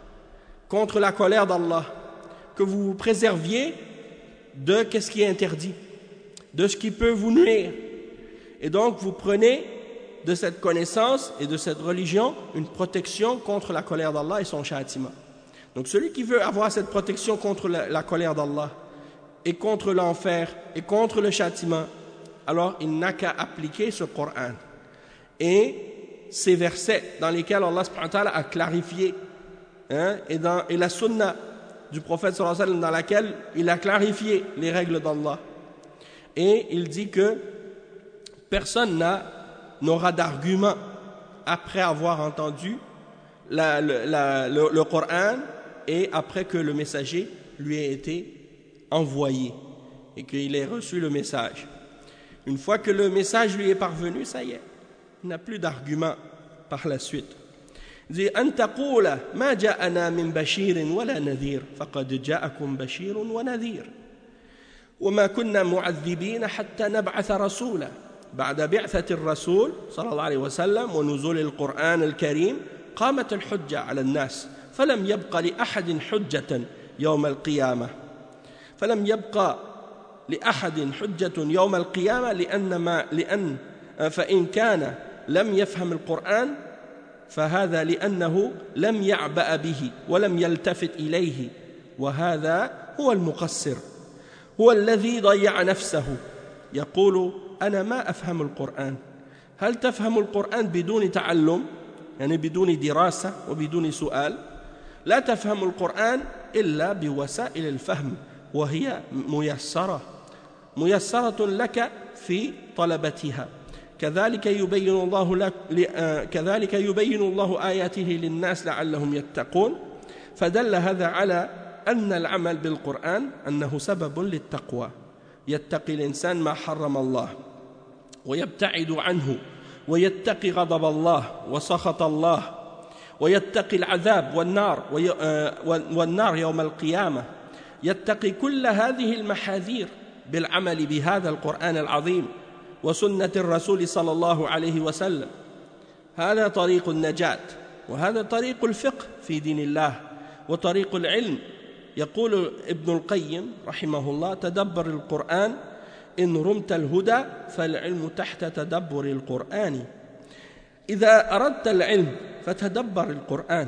contre la colère d'Allah, que vous vous préserviez de qu'est-ce qui est interdit, de ce qui peut vous nuire. Et donc vous prenez de cette connaissance et de cette religion une protection contre la colère d'Allah et son châtiment. Donc celui qui veut avoir cette protection contre la, la colère d'Allah et contre l'enfer et contre le châtiment, alors il n'a qu'à appliquer ce Coran et ces versets dans lesquels Allah subhanahu wa ta'ala a clarifié hein, et, dans, et la sunna du prophète sallallahu alayhi wa sallam dans laquelle il a clarifié les règles d'Allah. Et il dit que personne n'a, n'aura d'argument après avoir entendu la, la, la, le, le Coran et après que le messager lui ait été envoyé et qu'il ait reçu le message. Une fois que le message lui est parvenu, ça y est, il n'a plus d'argument par la suite. Il dit أن تقول ما جاءنا من بشير ولا نذير فقد جاءكم بشير ونذير وما كنا معذبين حتى نبعث رسولا بعد بعثة الرسول صلى الله عليه وسلم ونزول القرآن الكريم قامت الحجة على الناس فلم يبق لأحد حجة يوم القيامة فلم يبقى لأحد حجة يوم القيامة لأن ما لأن فإن كان لم يفهم القرآن فهذا لأنه لم يعبأ به ولم يلتفت إليه وهذا هو المقصر هو الذي ضيع نفسه يقول أنا ما أفهم القرآن هل تفهم القرآن بدون تعلم يعني بدون دراسة وبدون سؤال لا تفهم القرآن إلا بوسائل الفهم وهي ميسرة ميسرة لك في طلبتها كذلك يبين الله لك كذلك يبين الله آياته للناس لعلهم يتقون فدل هذا على أن العمل بالقرآن أنه سبب للتقوى يتقي الإنسان ما حرم الله ويبتعد عنه ويتقي غضب الله وسخط الله ويتقي العذاب والنار والنار يوم القيامة يتقي كل هذه المحاذير بالعمل بهذا القرآن العظيم وسنة الرسول صلى الله عليه وسلم هذا طريق النجاة وهذا طريق الفقه في دين الله وطريق العلم يقول ابن القيم رحمه الله تدبر القرآن إن رمت الهدى فالعلم تحت تدبر القرآن إذا أردت العلم فتدبر القرآن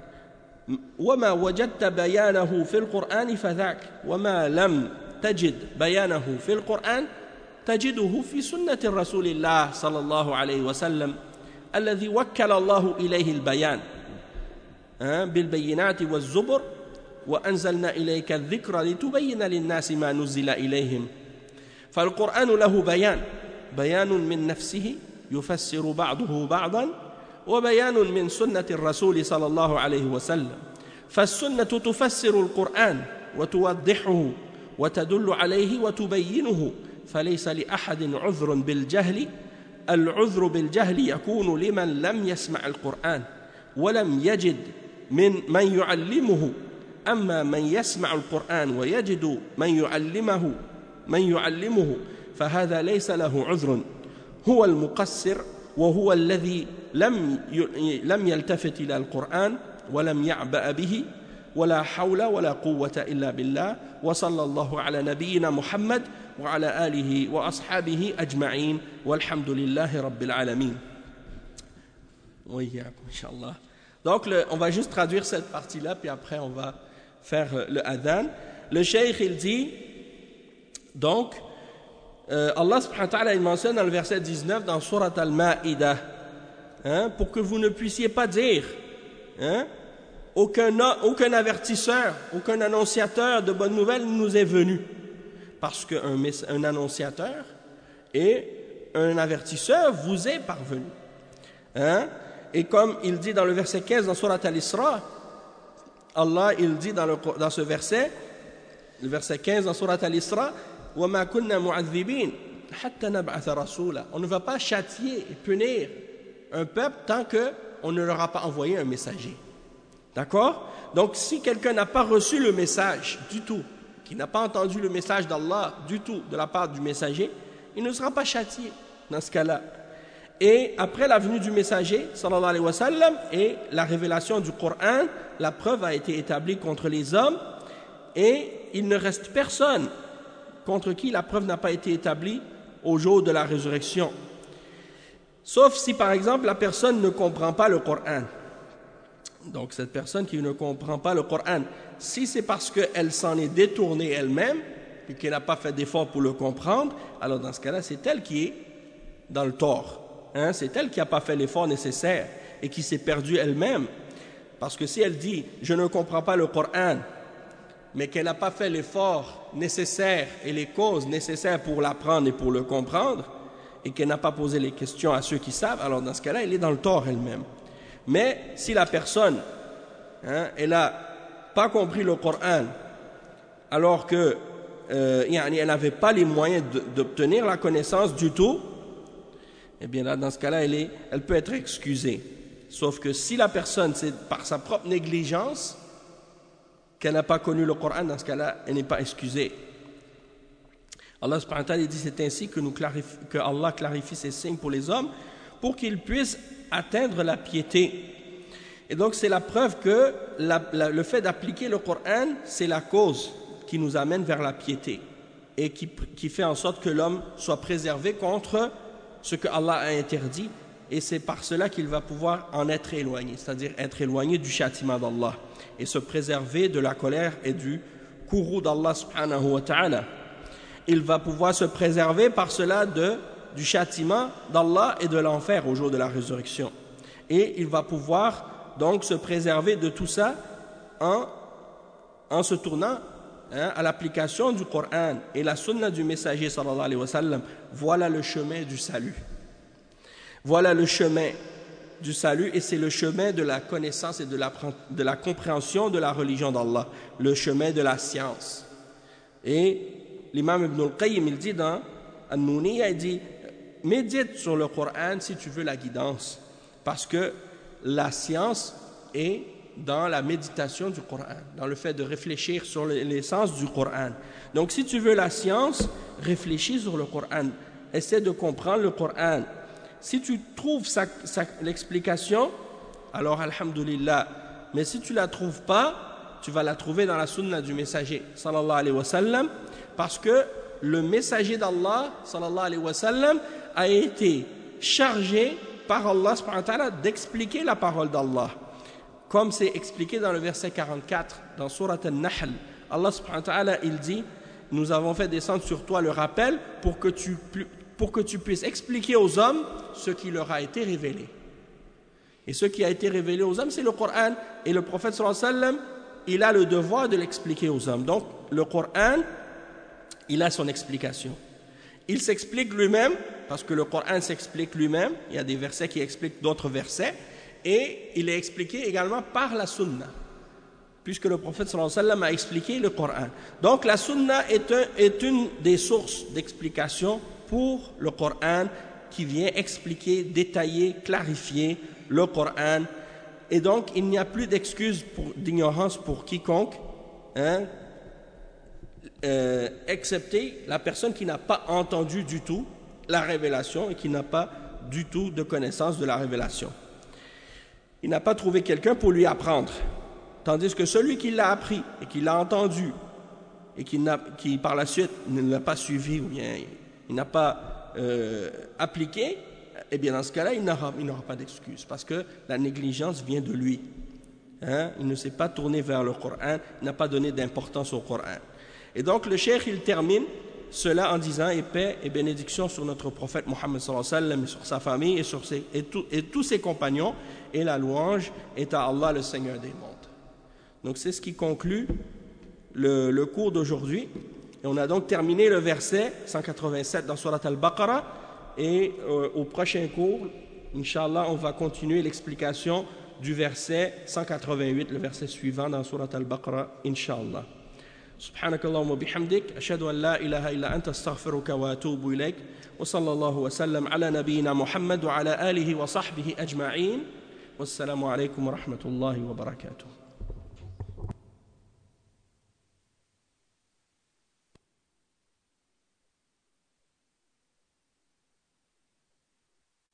وما وجدت بيانه في القرآن فذاك وما لم تجد بيانه في القرآن تجده في سنة رسول الله صلى الله عليه وسلم الذي وكل الله إليه البيان بالبينات والزبر وأنزلنا إليك الذكر لتبين للناس ما نزل إليهم فالقرآن له بيان بيان من نفسه يفسر بعضه بعضا وبيان من سنة الرسول صلى الله عليه وسلم فالسنة تفسر القرآن وتوضحه وتدل عليه وتبينه فليس لأحد عذر بالجهل العذر بالجهل يكون لمن لم يسمع القرآن ولم يجد من من يعلمه أما من يسمع القرآن ويجد من يعلمه من يعلمه فهذا ليس له عذر هو المقصر وهو الذي لم لم يلتفت إلى القرآن ولم يعبأ به ولا حول ولا قوة إلا بالله وصلى الله على نبينا محمد وعلى آله وأصحابه أجمعين والحمد لله رب العالمين. وإياكم إن شاء الله. Donc le, on va juste traduire cette partie-là puis après on va faire le adhan. Le cheikh il dit donc euh, Allah subhanahu wa ta'ala il mentionne dans le verset dix-neuf dans Surat Al-Ma'idah hein, pour que vous ne puissiez pas dire hein, aucun, aucun avertisseur, aucun annonciateur de bonnes nouvelles nous est venu. Parce qu'un un annonciateur et un avertisseur vous est parvenu. Hein? Et comme il dit dans le verset quinze dans Surat Al-Isra, Allah il dit dans, le, dans ce verset, le verset quinze dans Surat Al-Isra, وَمَا كُنَّا مُعَذِّبِينَ حَتَّى نَبْعَثَ رَسُولًا. On ne va pas châtier et punir un peuple tant qu'on ne leur a pas envoyé un messager. D'accord? Donc si quelqu'un n'a pas reçu le message du tout, qui n'a pas entendu le message d'Allah du tout de la part du messager, il ne sera pas châtié dans ce cas-là. Et après la venue du messager, sallallahu alayhi wa sallam, et la révélation du Coran, la preuve a été établie contre les hommes, et il ne reste personne contre qui la preuve n'a pas été établie au jour de la résurrection. Sauf si, par exemple, la personne ne comprend pas le Coran. Donc, cette personne qui ne comprend pas le Coran, si c'est parce qu'elle s'en est détournée elle-même, et qu'elle n'a pas fait d'effort pour le comprendre, alors dans ce cas-là, c'est elle qui est dans le tort. Hein, c'est elle qui n'a pas fait l'effort nécessaire et qui s'est perdue elle-même. Parce que si elle dit « je ne comprends pas le Coran », mais qu'elle n'a pas fait l'effort nécessaire et les causes nécessaires pour l'apprendre et pour le comprendre, et qu'elle n'a pas posé les questions à ceux qui savent, alors dans ce cas-là, elle est dans le tort elle-même. Mais si la personne, hein, elle n'a pas compris le Coran, alors que euh, elle n'avait pas les moyens d'obtenir la connaissance du tout, eh bien là, dans ce cas-là, elle, est, elle peut être excusée. Sauf que si la personne, c'est par sa propre négligence qu'elle n'a pas connu le Coran, dans ce cas-là, elle n'est pas excusée. Allah subhanahu wa ta'ala dit, c'est ainsi que, nous clarifie, que Allah clarifie ses signes pour les hommes, pour qu'ils puissent atteindre la piété. Et donc, c'est la preuve que la, la, le fait d'appliquer le Coran, c'est la cause qui nous amène vers la piété et qui, qui fait en sorte que l'homme soit préservé contre ce que Allah a interdit, et c'est par cela qu'il va pouvoir en être éloigné, c'est-à-dire être éloigné du châtiment d'Allah et se préserver de la colère et du courroux d'Allah subhanahu wa ta'ala. Il va pouvoir se préserver par cela de, du châtiment d'Allah et de l'enfer au jour de la résurrection. Et il va pouvoir donc se préserver de tout ça en, en se tournant hein, à l'application du Coran et la sunna du messager sallallahu alayhi wa sallam. Voilà le chemin du salut. Voilà le chemin du salut, et c'est le chemin de la connaissance et de la, de la compréhension de la religion d'Allah, le chemin de la science. Et l'imam Ibn al-Qayyim, il dit dans An-Nuniyya, il dit « Médite sur le Coran si tu veux la guidance, parce que la science est dans la méditation du Coran, dans le fait de réfléchir sur l'essence du Coran. Donc si tu veux la science, réfléchis sur le Coran, essaie de comprendre le Coran. Si tu trouves l'explication, alors alhamdulillah. Mais si tu ne la trouves pas, tu vas la trouver dans la sunna du messager sallallahu alayhi wa sallam, parce que le messager d'Allah sallallahu alayhi wa sallam a été chargé par Allah subhanahu wa ta'ala d'expliquer la parole d'Allah. Comme c'est expliqué dans le verset quarante-quatre, dans Surat An-Nahl, Allah subhanahu wa ta'ala, il dit « Nous avons fait descendre sur toi le rappel pour que tu, pour que tu puisses expliquer aux hommes ce qui leur a été révélé. » Et ce qui a été révélé aux hommes, c'est le Coran. Et le prophète sallallahu alayhi wa sallam, il a le devoir de l'expliquer aux hommes. Donc, le Coran, il a son explication. Il s'explique lui-même, parce que le Coran s'explique lui-même. Il y a des versets qui expliquent d'autres versets. Et il est expliqué également par la sunna, puisque le prophète sallallahu alayhi wa sallam a expliqué le Coran. Donc la sunna est, un, est une des sources d'explication pour le Coran, qui vient expliquer, détailler, clarifier le Coran. Et donc il n'y a plus d'excuse d'ignorance pour quiconque, hein, euh, excepté la personne qui n'a pas entendu du tout la révélation et qui n'a pas du tout de connaissance de la révélation. Il n'a pas trouvé quelqu'un pour lui apprendre. Tandis que celui qui l'a appris et qui l'a entendu et qui, n'a, qui par la suite ne l'a pas suivi ou bien il n'a pas euh, appliqué, eh bien dans ce cas-là, il n'aura, il n'aura pas d'excuse parce que la négligence vient de lui. Hein? Il ne s'est pas tourné vers le Coran, il n'a pas donné d'importance au Coran. Et donc le cheikh, il termine cela en disant « Et paix et bénédiction sur notre prophète Mohammed sallallahu alayhi wa sallam, et sur sa famille et sur ses, et, tout, et tous ses compagnons, et la louange est à Allah le Seigneur des mondes. » Donc c'est ce qui conclut le, le cours d'aujourd'hui. Et on a donc terminé le verset cent quatre-vingt-sept dans Surat Al-Baqarah. Et euh, au prochain cours, Inch'Allah, on va continuer l'explication du verset cent quatre-vingt-huit, le verset suivant dans Surat Al-Baqarah, Inch'Allah. سبحانك اللهم وبحمدك أشهد أن لا إله إلا أنت أستغفرك وأتوب إليك وصلى الله وسلم على نبينا محمد وعلى آله وصحبه أجمعين والسلام عليكم ورحمة الله وبركاته.